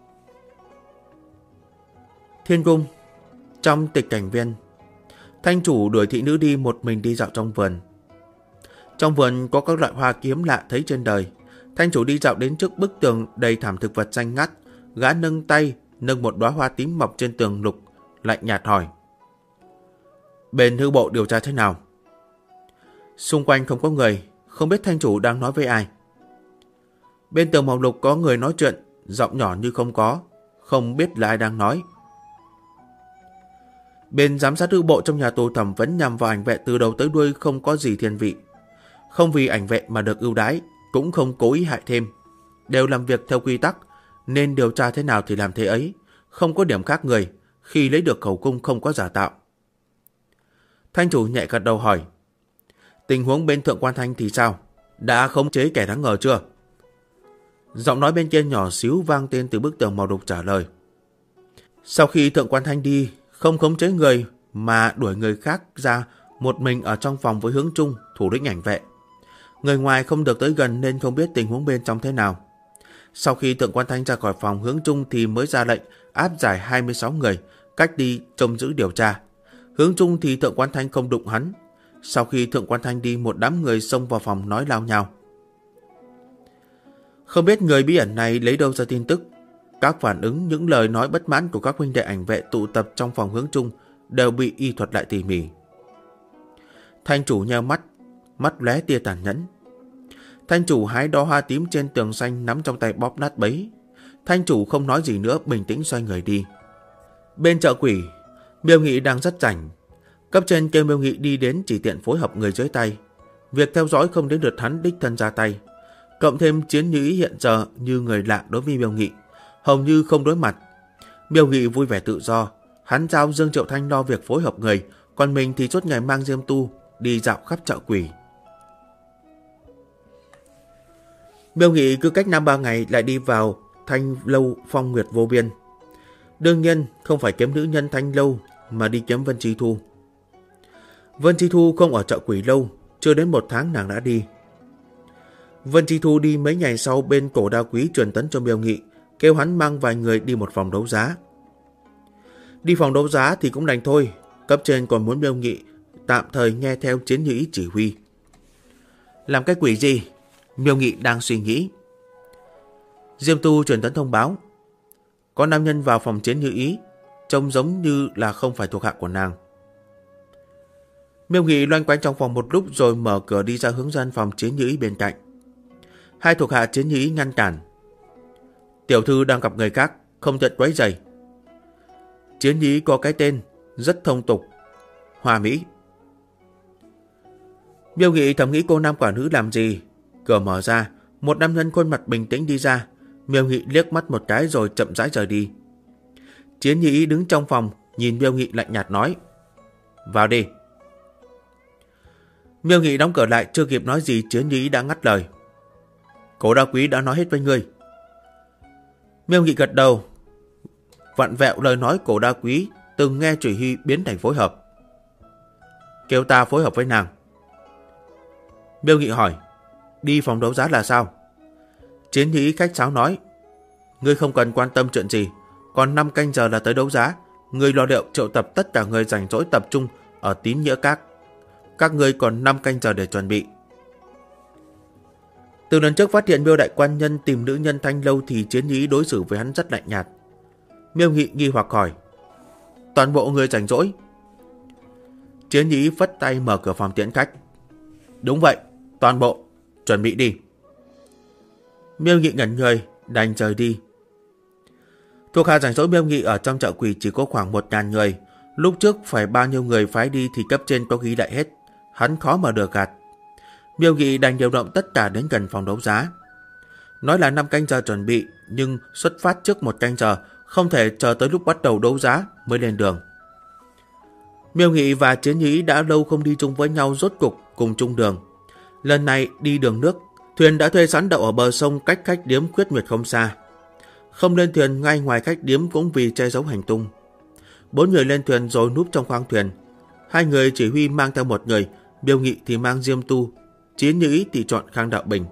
Thiên cung. Trong tịch cảnh viên, Thanh chủ đuổi thị nữ đi một mình đi dạo trong vườn. Trong vườn có các loại hoa kiếm lạ thấy trên đời. Thanh chủ đi dạo đến trước bức tường đầy thảm thực vật xanh ngắt. Gã nâng tay, nâng một đóa hoa tím mọc trên tường lục, lạnh nhạt hỏi. Bên hữu bộ điều tra thế nào? Xung quanh không có người, không biết thanh chủ đang nói với ai. Bên tường màu lục có người nói chuyện, giọng nhỏ như không biết là ai đang nói. Bên giám sát hữu bộ trong nhà tù thẩm vấn nhằm vào ảnh vệ từ đầu tới đuôi không có gì thiên vị. Không vì ảnh vệ mà được ưu đãi, cũng không cố ý hại thêm. Đều làm việc theo quy tắc, nên điều tra thế nào thì làm thế ấy. Không có điểm khác người, khi lấy được khẩu cung không có giả tạo. Thanh chủ nhẹ gật đầu hỏi. Tình huống bên Thượng quan Thanh thì sao? Đã khống chế kẻ đáng ngờ chưa? Giọng nói bên kia nhỏ xíu vang tên từ bức tường màu đục trả lời. Sau khi Thượng quan Thanh đi, không khống chế người mà đuổi người khác ra, một mình ở trong phòng với Hướng Trung, thủ lĩnh ảnh vệ. Người ngoài không được tới gần nên không biết tình huống bên trong thế nào. Sau khi Thượng quan Thanh ra khỏi phòng Hướng Trung thì mới ra lệnh áp giải 26 người, cách đi trông giữ điều tra. Hướng Trung thì Thượng quan Thanh không đụng hắn. Sau khi Thượng quan Thanh đi, một đám người xông vào phòng nói lao nhau. Không biết người bí ẩn này lấy đâu ra tin tức. Các phản ứng, những lời nói bất mãn của các huynh đệ ảnh vệ tụ tập trong phòng Hướng Trung đều bị y thuật lại tỉ mỉ. Thanh chủ nheo mắt, mắt lóe tia tàn nhẫn. Thanh chủ hái đóa hoa tím trên tường xanh nắm trong tay bóp nát bấy. Thanh chủ không nói gì nữa, bình tĩnh xoay người đi. Bên chợ quỷ, Miêu Nghị đang rất rảnh. Cấp trên kêu Miêu Nghị đi đến chỉ tiện phối hợp người dưới tay. Việc theo dõi không đến lượt hắn đích thân ra tay. Cộng thêm Chiến Như Ý hiện giờ như người lạ đối với Miêu Nghị, hầu như không đối mặt. Miêu Nghị vui vẻ tự do. Hắn giao Dương Triệu Thanh lo việc phối hợp người, còn mình thì suốt ngày mang Diêm Tu đi dạo khắp chợ quỷ. Miêu Nghị cứ cách 5-3 ngày lại đi vào Thanh Lâu Phong Nguyệt vô biên. Đương nhiên không phải kiếm nữ nhân Thanh Lâu mà đi kiếm Vân Chi Thu. Vân Chi Thu không ở chợ quỷ lâu, chưa đến 1 tháng nàng đã đi. Vân Chi Thu đi mấy ngày sau bên Cổ Đa Quý truyền tấn cho Miêu Nghị, kêu hắn mang vài người đi một phòng đấu giá. Đi phòng đấu giá thì cũng đành thôi, cấp trên còn muốn Miêu Nghị tạm thời nghe theo Chiến Như Ý chỉ huy. Làm cái quỷ gì? Miêu Nghị đang suy nghĩ. Diêm Tu truyền tấn thông báo, có nam nhân vào phòng Chiến Như Ý, trông giống như là không phải thuộc hạ của nàng. Miêu Nghị loanh quanh trong phòng một lúc rồi mở cửa đi ra hướng gian phòng Chiến Như Ý bên cạnh. Hai thuộc hạ Chiến Như Ý ngăn cản. Tiểu thư đang gặp người khác, không tiện quấy rầy. Chiến Như Ý có cái tên rất thông tục, Hoa Mỹ. Miêu Nghị thầm nghĩ cô nam quả nữ làm gì. Cửa mở ra, một nam nhân khuôn mặt bình tĩnh đi ra. Miêu Nghị liếc mắt một cái rồi chậm rãi rời đi. Chiến Như Ý đứng trong phòng, nhìn Miêu Nghị lạnh nhạt nói, vào đi. Miêu Nghị đóng cửa lại, chưa kịp nói gì Chiến Như Ý đã ngắt lời. Cổ Đa Quý đã nói hết với ngươi. Miêu Nghị gật đầu, vặn vẹo lời nói Cổ Đa Quý từng nghe chỉ huy biến thành phối hợp. Kêu ta phối hợp với nàng. Miêu Nghị hỏi, đi phòng đấu giá là sao? Chiến Như Ý khách sáo nói, ngươi không cần quan tâm chuyện gì, còn 5 canh giờ là tới đấu giá, ngươi lo liệu triệu tập tất cả người rảnh rỗi tập trung ở Tín Nghĩa Các. Các ngươi còn 5 canh giờ để chuẩn bị. Từ lần trước phát hiện Miêu đại quan nhân tìm nữ nhân Thanh Lâu thì Chiến Như Ý đối xử với hắn rất lạnh nhạt. Miêu Nghị nghi hoặc hỏi, toàn bộ người rảnh rỗi? Chiến Như Ý phất tay mở cửa phòng tiễn khách. Đúng vậy, toàn bộ, chuẩn bị đi. Miêu Nghị ngẩn người, đành rời đi. Thuộc hạ rảnh rỗi Miêu Nghị ở trong chợ quỷ chỉ có khoảng 1000 người. Lúc trước phải bao nhiêu người phái đi thì cấp trên có ghi lại hết, hắn khó mà được gạt. Miêu Nghị đành điều động tất cả đến gần phòng đấu giá. Nói là 5 canh giờ chuẩn bị, nhưng xuất phát trước 1 canh giờ, không thể chờ tới lúc bắt đầu đấu giá mới lên đường. Miêu Nghị và Chiến Như Ý đã lâu không đi chung với nhau, rốt cục cùng chung đường. Lần này đi đường nước, thuyền đã thuê sẵn đậu ở bờ sông cách khách điếm Khuyết Nguyệt không xa. Không lên thuyền ngay ngoài khách điếm cũng vì che giấu hành tung. 4 người lên thuyền rồi núp trong khoang thuyền. 2 người chỉ huy mang theo 1 người, Miêu Nghị thì mang Diêm Tu, Chiến Như Ý thì chọn Khang Đạo Bình.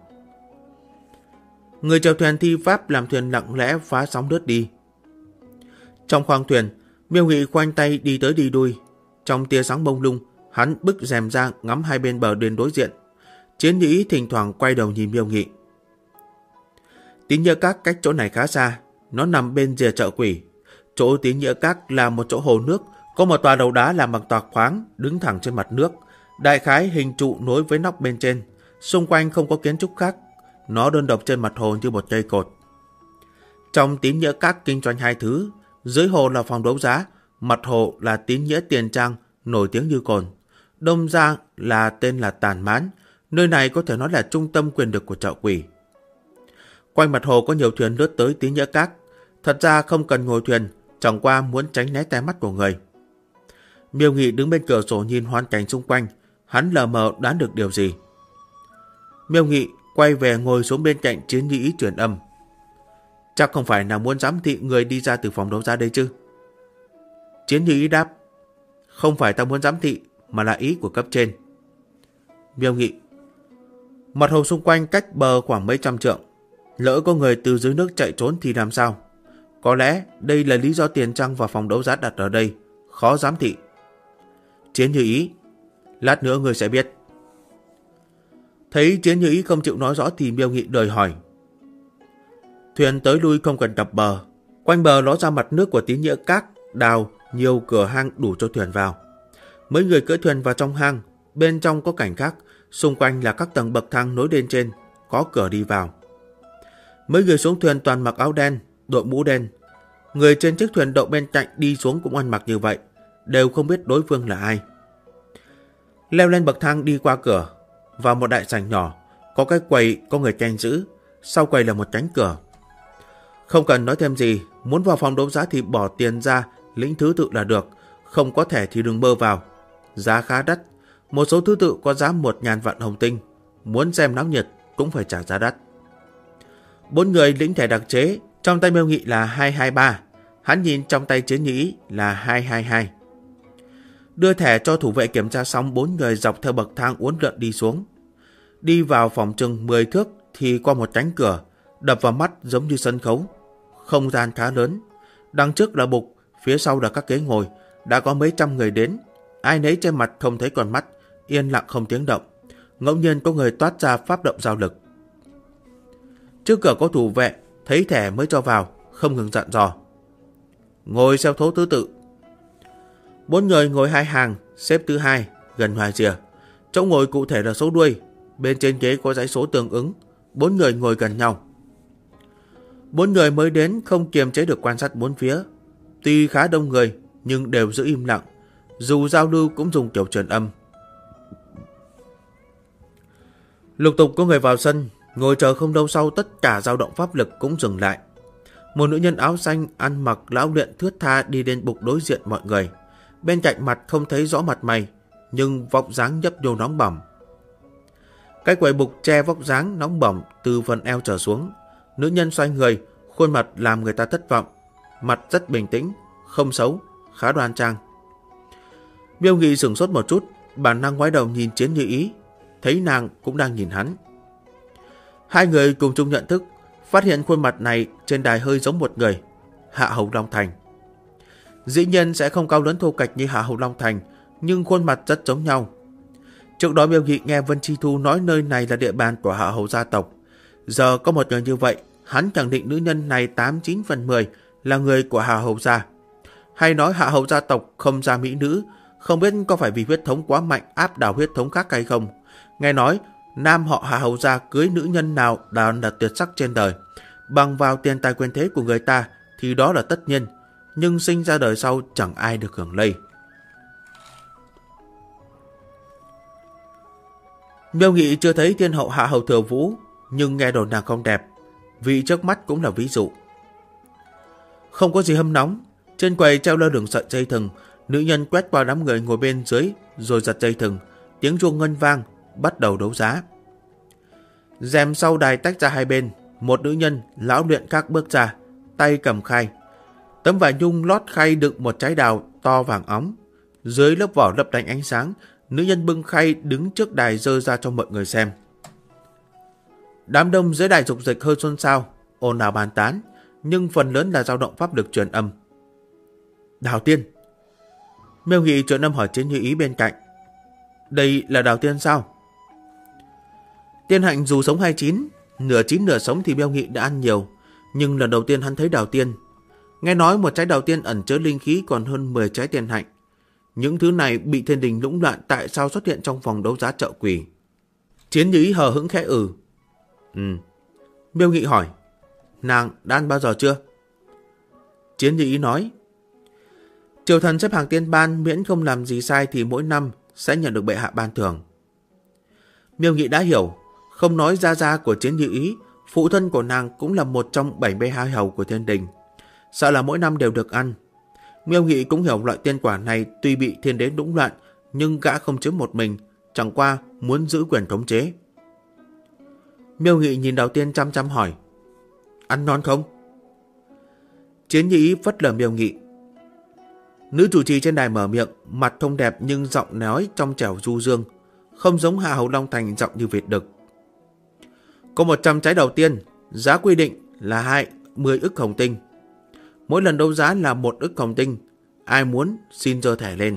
Người chèo thuyền thi pháp làm thuyền lặng lẽ phá sóng lướt đi. Trong khoang thuyền, Miêu Nghị khoanh tay đi tới đi lui. Trong tia sáng mông lung, hắn bức rèm ra ngắm hai bên bờ đến đối diện. Chiến Như Ý thỉnh thoảng quay đầu nhìn Miêu Nghị. Tín Nghĩa Các cách chỗ này khá xa, nó nằm bên rìa chợ quỷ. Chỗ Tín Nghĩa Các là một chỗ hồ nước, có một tòa đầu đá làm bằng tòa khoáng đứng thẳng trên mặt nước, đại khái hình trụ nối với nóc bên trên, xung quanh không có kiến trúc khác, nó đơn độc trên mặt hồ như một cây cột. Trong Tín Nghĩa Các kinh doanh 2 thứ, dưới hồ là phòng đấu giá, mặt hồ là Tín Nghĩa Tiền Trang nổi tiếng như cồn, đông ra là tên là Tàn Mán, nơi này có thể nói là trung tâm quyền lực của chợ quỷ. Quanh mặt hồ có nhiều thuyền lướt tới Tín Nghĩa Các, thật ra không cần ngồi thuyền, chẳng qua muốn tránh né tai mắt của người. Miêu Nghị đứng bên cửa sổ nhìn hoàn cảnh xung quanh, hắn lờ mờ đoán được điều gì. Miêu Nghị quay về ngồi xuống bên cạnh Chiến Như Ý truyền âm. Chắc không phải là muốn giám thị người đi ra từ phòng đấu giá đây chứ? Chiến Như Ý đáp, không phải ta muốn giám thị, mà là ý của cấp trên. Miêu Nghị, mặt hồ xung quanh cách bờ khoảng mấy trăm trượng, lỡ có người từ dưới nước chạy trốn thì làm sao? Có lẽ đây là lý do Tiền Trang và phòng đấu giá đặt ở đây, khó giám thị. Chiến Như Ý, lát nữa người sẽ biết. Thấy Chiến Như Ý không chịu nói rõ thì Miêu Nghị đòi hỏi. Thuyền tới lui không cần cập bờ, quanh bờ ló ra mặt nước của Tín Nghĩa Các đào nhiều cửa hang đủ cho thuyền vào. Mấy người cưỡi thuyền vào trong hang, bên trong có cảnh khác, xung quanh là các tầng bậc thang nối lên trên, có cửa đi vào. Mấy người xuống thuyền toàn mặc áo đen, đội mũ đen. Người trên chiếc thuyền đậu bên cạnh đi xuống cũng ăn mặc như vậy. đều không biết đối phương là ai. Leo lên bậc thang đi qua cửa, vào một đại sảnh nhỏ, có cái quầy có người canh giữ, sau quầy là một cánh cửa. Không cần nói thêm gì, muốn vào phòng đấu giá thì bỏ tiền ra, lĩnh thứ tự là được, không có thẻ thì đừng mơ vào. Giá khá đắt, một số thứ tự có giá 1.000 vạn hồng tinh, muốn xem náo nhiệt cũng phải trả giá đắt. 4 người lĩnh thẻ đặc chế, trong tay Miêu Nghị là 223, hắn nhìn trong tay Chiến Nhĩ là 222. Đưa thẻ cho thủ vệ kiểm tra xong, 4 người dọc theo bậc thang uốn lượn đi xuống. Đi vào phòng chừng 10 thước thì qua một cánh cửa, đập vào mắt giống như sân khấu. Không gian khá lớn, đằng trước là bục, phía sau là các ghế ngồi, đã có mấy trăm người đến. Ai nấy trên mặt không thấy con mắt, yên lặng không tiếng động. Ngẫu nhiên có người toát ra pháp động giao lực. Trước cửa có thủ vệ, thấy thẻ mới cho vào, không ngừng dặn dò. Ngồi theo số thứ tự. 4 người ngồi 2 hàng, xếp thứ 2, gần ngoài rìa. Chỗ ngồi cụ thể là số đuôi, bên trên ghế có dãy số tương ứng. 4 người ngồi gần nhau. 4 người mới đến không kiềm chế được quan sát bốn phía. Tuy khá đông người, nhưng đều giữ im lặng. Dù giao lưu cũng dùng kiểu truyền âm. Lục tục có người vào sân, ngồi chờ không lâu sau tất cả dao động pháp lực cũng dừng lại. Một nữ nhân áo xanh ăn mặc lão luyện thướt tha đi đến bục đối diện mọi người. Bên cạnh mặt không thấy rõ mặt mày, nhưng vóc dáng nhấp nhô nóng bỏng. Cái quầy bục che vóc dáng nóng bỏng từ phần eo trở xuống. Nữ nhân xoay người, khuôn mặt làm người ta thất vọng. Mặt rất bình tĩnh, không xấu, khá đoan trang. Miêu Nghị sửng sốt một chút, bản năng ngoái đầu nhìn Chiến Như Ý, thấy nàng cũng đang nhìn hắn. Hai người cùng chung nhận thức, phát hiện khuôn mặt này trên đài hơi giống một người, Hạ Hầu Long Thành. Dĩ nhiên sẽ không cao lớn thô kệch như Hạ Hầu Long Thành, nhưng khuôn mặt rất giống nhau. Trước đó Miêu Nghị nghe Vân Chi Thu nói nơi này là địa bàn của Hạ Hầu gia tộc. Giờ có một người như vậy, hắn khẳng định nữ nhân này 89 phần 10 là người của Hạ Hầu gia. Hay nói Hạ Hầu gia tộc không ra mỹ nữ, không biết có phải vì huyết thống quá mạnh áp đảo huyết thống khác hay không. Nghe nói nam họ Hạ Hầu gia cưới nữ nhân nào đã là tuyệt sắc trên đời, bằng vào tiền tài quyền thế của người ta thì đó là tất nhiên, nhưng sinh ra đời sau chẳng ai được hưởng lây. Miêu Nghị chưa thấy thiên hậu Hạ Hầu Thừa Vũ, nhưng nghe đồn nàng không đẹp, vị trước mắt cũng là ví dụ. Không có gì hâm nóng, trên quầy treo lơ lửng sợi dây thừng, nữ nhân quét qua đám người ngồi bên dưới rồi giật dây thừng, tiếng chuông ngân vang, bắt đầu đấu giá. Rèm sau đài tách ra hai bên, một nữ nhân lão luyện khác bước ra, tay cầm khay. Tấm vải nhung lót khay đựng một trái đào to vàng óng, dưới lớp vỏ lấp lánh ánh sáng. Nữ nhân bưng khay đứng trước đài giơ ra cho mọi người xem. Đám đông dưới đài dục dịch hơi xôn xao, ồn ào bàn tán, nhưng phần lớn là dao động pháp lực truyền âm. Đào tiên. Miêu Nghị truyền âm hỏi Chiến Như Ý bên cạnh. Đây là đào tiên sao? Tiên hạnh dù sống 29, nửa chín nửa sống thì Miêu Nghị đã ăn nhiều, nhưng lần đầu tiên hắn thấy đào tiên. Nghe nói một trái đào tiên ẩn chứa linh khí còn hơn 10 trái tiên hạnh. Những thứ này bị thiên đình lũng loạn, tại sao xuất hiện trong phòng đấu giá chợ quỷ? Chiến Như Ý hờ hững khẽ Miêu Nghị hỏi, nàng đã ăn bao giờ chưa? Chiến Như Ý nói, triều thần xếp hàng tiên ban, miễn không làm gì sai thì mỗi năm sẽ nhận được bệ hạ ban thưởng. Miêu Nghị đã hiểu, không nói gia gia của Chiến Như Ý, phụ thân của nàng cũng là một trong 72 hầu của thiên đình, sợ là mỗi năm đều được ăn. Miêu Nghị cũng hiểu loại tiên quả này tuy bị thiên đế lũng loạn, nhưng gã không chiếm một mình, chẳng qua muốn giữ quyền khống chế. Miêu Nghị nhìn đào tiên chăm chăm hỏi, ăn ngon không? Chiến Như Ý phất lờ Miêu Nghị. Nữ chủ trì trên đài mở miệng, mặt không đẹp nhưng giọng nói trong trẻo du dương, không giống Hạ Hầu Long Thành giọng như Việt Đực. Có 100 trái đầu tiên, giá quy định là 20 ức hồng tinh. Mỗi lần đấu giá là 1 ức hồng tinh, ai muốn xin giơ thẻ lên.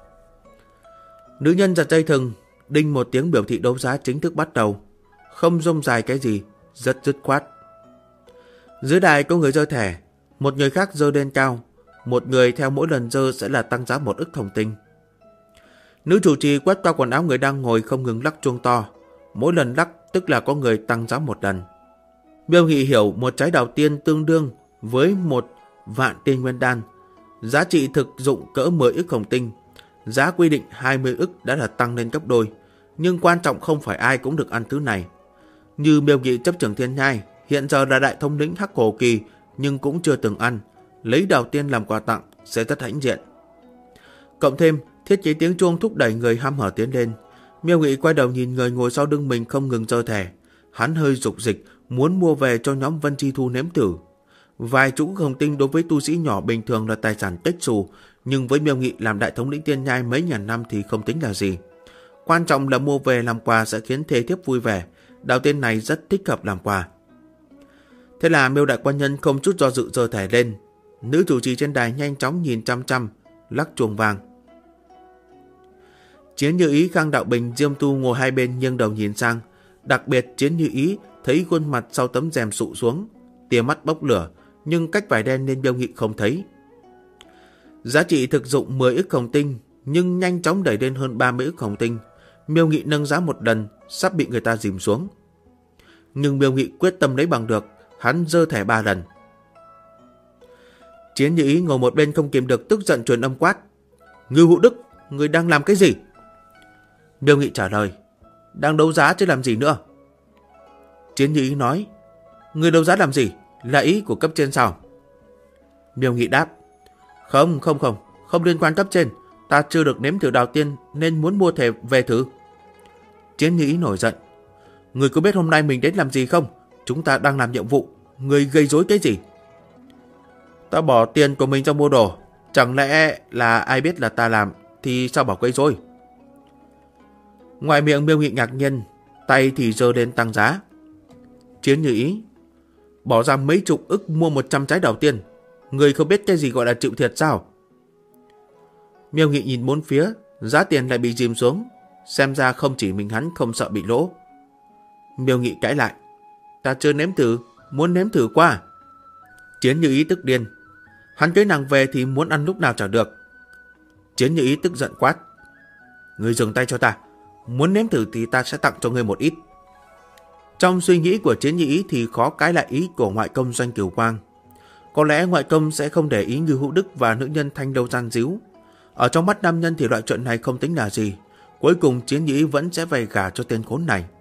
Nữ nhân giật dây thừng, đinh một tiếng biểu thị đấu giá chính thức bắt đầu, không rông dài cái gì, rất dứt khoát. Dưới đài có người giơ thẻ, một người khác giơ lên cao, một người theo mỗi lần giơ sẽ là tăng giá 1 ức hồng tinh. Nữ chủ trì quét qua quần áo người đang ngồi không ngừng lắc chuông to, mỗi lần lắc tức là có người tăng giá một lần. Miêu Nghị hiểu một trái đào tiên tương đương với 1 vạn tiên nguyên đan, Giá trị thực dụng cỡ 10 ức hồng tinh. Giá quy định 20 ức đã là tăng lên gấp đôi. Nhưng quan trọng không phải ai cũng được ăn thứ này. Như Miêu Nghị chấp trưởng Thiên Nhai, hiện giờ là đại thống lĩnh Hắc Cổ Kỳ, nhưng cũng chưa từng ăn. Lấy Đào Tiên làm quà tặng sẽ rất hãnh diện. Cộng thêm, thiết chế tiếng chuông thúc đẩy người hăm hở tiến lên. Miêu Nghị quay đầu nhìn người ngồi sau lưng mình không ngừng giơ thẻ. Hắn hơi dục dịch, muốn mua về cho nhóm Vân Chi Thu nếm thử. Vài chục hồng tinh đối với tu sĩ nhỏ bình thường là tài sản tích xù, nhưng với Miêu Nghị làm đại thống lĩnh Tiên Nhai mấy ngàn năm thì không tính là gì. Quan trọng là mua về làm quà sẽ khiến thê thiếp vui vẻ. Đào Tiên này rất thích hợp làm quà. Thế là Miêu đại quan nhân không chút do dự giơ thẻ lên. Nữ chủ trì trên đài nhanh chóng nhìn chăm chăm, lắc chuông vàng. Chiến Như Ý, Khang Đạo Bình, Diêm Tu ngồi hai bên nghiêng đầu nhìn sang. Đặc biệt Chiến Như Ý thấy khuôn mặt sau tấm rèm sụ xuống, tia mắt bốc lửa, nhưng cách vải đen nên Miêu Nghị không thấy. Giá trị thực dụng 10 ức hồng tinh, nhưng nhanh chóng đẩy lên hơn 30 ức hồng tinh. Miêu Nghị nâng giá một lần, sắp bị người ta dìm xuống. Nhưng Miêu Nghị quyết tâm lấy bằng được, hắn giơ thẻ 3 lần. Chiến Như Ý ngồi một bên không kìm được tức giận truyền âm quát: Ngưu Hữu Đức, người đang làm cái gì? Miêu Nghị trả lời: Đang đấu giá chứ làm gì nữa. Chiến Như Ý nói: Người đấu giá làm gì? Là ý của cấp trên sao? Miêu Nghị đáp: Không liên quan cấp trên. Ta chưa được nếm thử Đào Tiên nên muốn mua thẻ về thử. Chiến Như Ý nổi giận: Người có biết hôm nay mình đến làm gì không? Chúng ta đang làm nhiệm vụ. Người gây rối cái gì? Ta bỏ tiền của mình ra mua đồ. Chẳng lẽ là ai biết là ta làm thì sao bảo gây rối? Ngoài miệng Miêu Nghị ngạc nhiên, tay thì giơ lên tăng giá. Chiến Như Ý: Bỏ ra mấy chục ức mua 100 trái Đào Tiên. Người không biết cái gì gọi là chịu thiệt sao? Miêu Nghị nhìn bốn phía, giá tiền lại bị dìm xuống. Xem ra không chỉ mình hắn không sợ bị lỗ. Miêu Nghị cãi lại: Ta chưa nếm thử, muốn nếm thử qua. Chiến Như Ý tức điên: Hắn cưới nàng về thì muốn ăn lúc nào chả được. Chiến Như Ý tức giận quát: Người dừng tay cho ta. Muốn nếm thử thì ta sẽ tặng cho ngươi một ít. Trong suy nghĩ của Chiến Như Ý thì khó cãi lại ý của ngoại công Doanh Cửu Quang. Có lẽ ngoại công sẽ không để ý Ngưu Hữu Đức và nữ nhân Thanh Lâu gian díu. Ở trong mắt nam nhân thì loại chuyện này không tính là gì. Cuối cùng Chiến Như Ý vẫn sẽ về gả cho tên khốn này.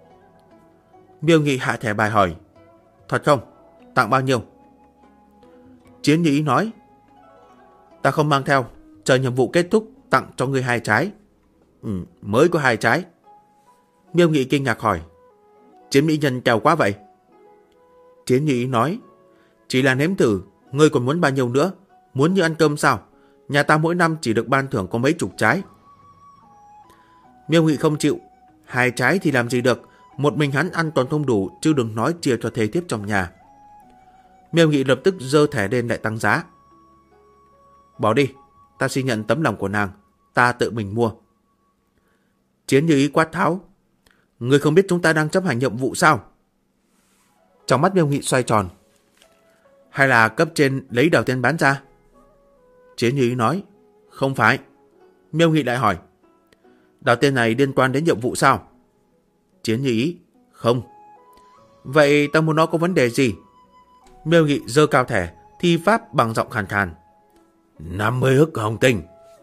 Miêu Nghị hạ thẻ bài hỏi: Thật không? Tặng bao nhiêu? Chiến Như Ý nói: Ta không mang theo, chờ nhiệm vụ kết thúc tặng cho ngươi 2 trái. Mới có 2 trái. Miêu Nghị kinh ngạc hỏi: Chiến mỹ nhân kèo quá vậy? Chiến Như Ý nói: Chỉ là nếm thử, ngươi còn muốn bao nhiêu nữa? Muốn như ăn cơm sao? Nhà ta mỗi năm chỉ được ban thưởng có mấy chục trái. Miêu Nghị không chịu: 2 trái thì làm gì được, một mình hắn ăn còn không đủ, chứ đừng nói chia cho thê thiếp trong nhà. Miêu Nghị lập tức giơ thẻ lên lại tăng giá. Bỏ đi, ta xin nhận tấm lòng của nàng, ta tự mình mua. Chiến Như Ý quát tháo: Ngươi không biết chúng ta đang chấp hành nhiệm vụ sao? Trong mắt Miêu Nghị xoay tròn: Hay là cấp trên lấy Đào Tiên bán ra? Chiến Như Ý nói: Không phải. Miêu Nghị lại hỏi: Đào Tiên này liên quan đến nhiệm vụ sao? Chiến Như Ý: Không. Vậy ta muốn nó có vấn đề gì? Miêu Nghị giơ cao thẻ, thi pháp bằng giọng khàn khàn: 50 ức hồng tinh.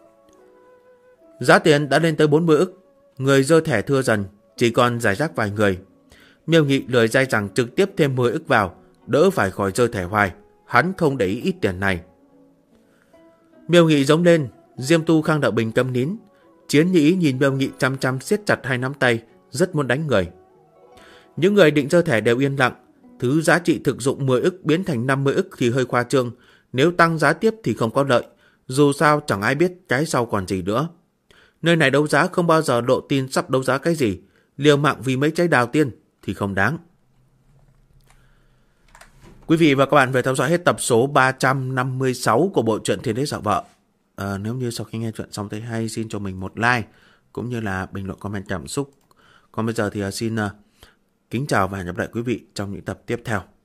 Giá tiền đã lên tới 40 ức. Người giơ thẻ thưa dần, chỉ còn rải rác vài người. Miêu Nghị lười dai rằng trực tiếp thêm 10 ức vào, đỡ phải khỏi giơ thẻ hoài. Hắn không để ý ít tiền này. Miêu Nghị giống lên. Diêm Tu, Khang Đạo Bình câm nín. Chiến Như Ý nhìn Miêu Nghị chăm chăm siết chặt hai nắm tay, rất muốn đánh người. Những người định giơ thẻ đều yên lặng. Thứ giá trị thực dụng 10 ức biến thành 50 ức thì hơi khoa trương. Nếu tăng giá tiếp thì không có lợi. Dù sao chẳng ai biết cái sau còn gì nữa. Nơi này đấu giá không bao giờ lộ tin sắp đấu giá cái gì. Liều mạng vì mấy trái Đào Tiên thì không đáng. Quý vị và các bạn vừa theo dõi hết tập số 356 của bộ truyện Thiên Đế Dạo Vợ. Nếu như sau khi nghe chuyện xong thấy hay, xin cho mình một like cũng như là bình luận comment cảm xúc. Còn bây giờ thì xin kính chào và hẹn gặp lại quý vị trong những tập tiếp theo.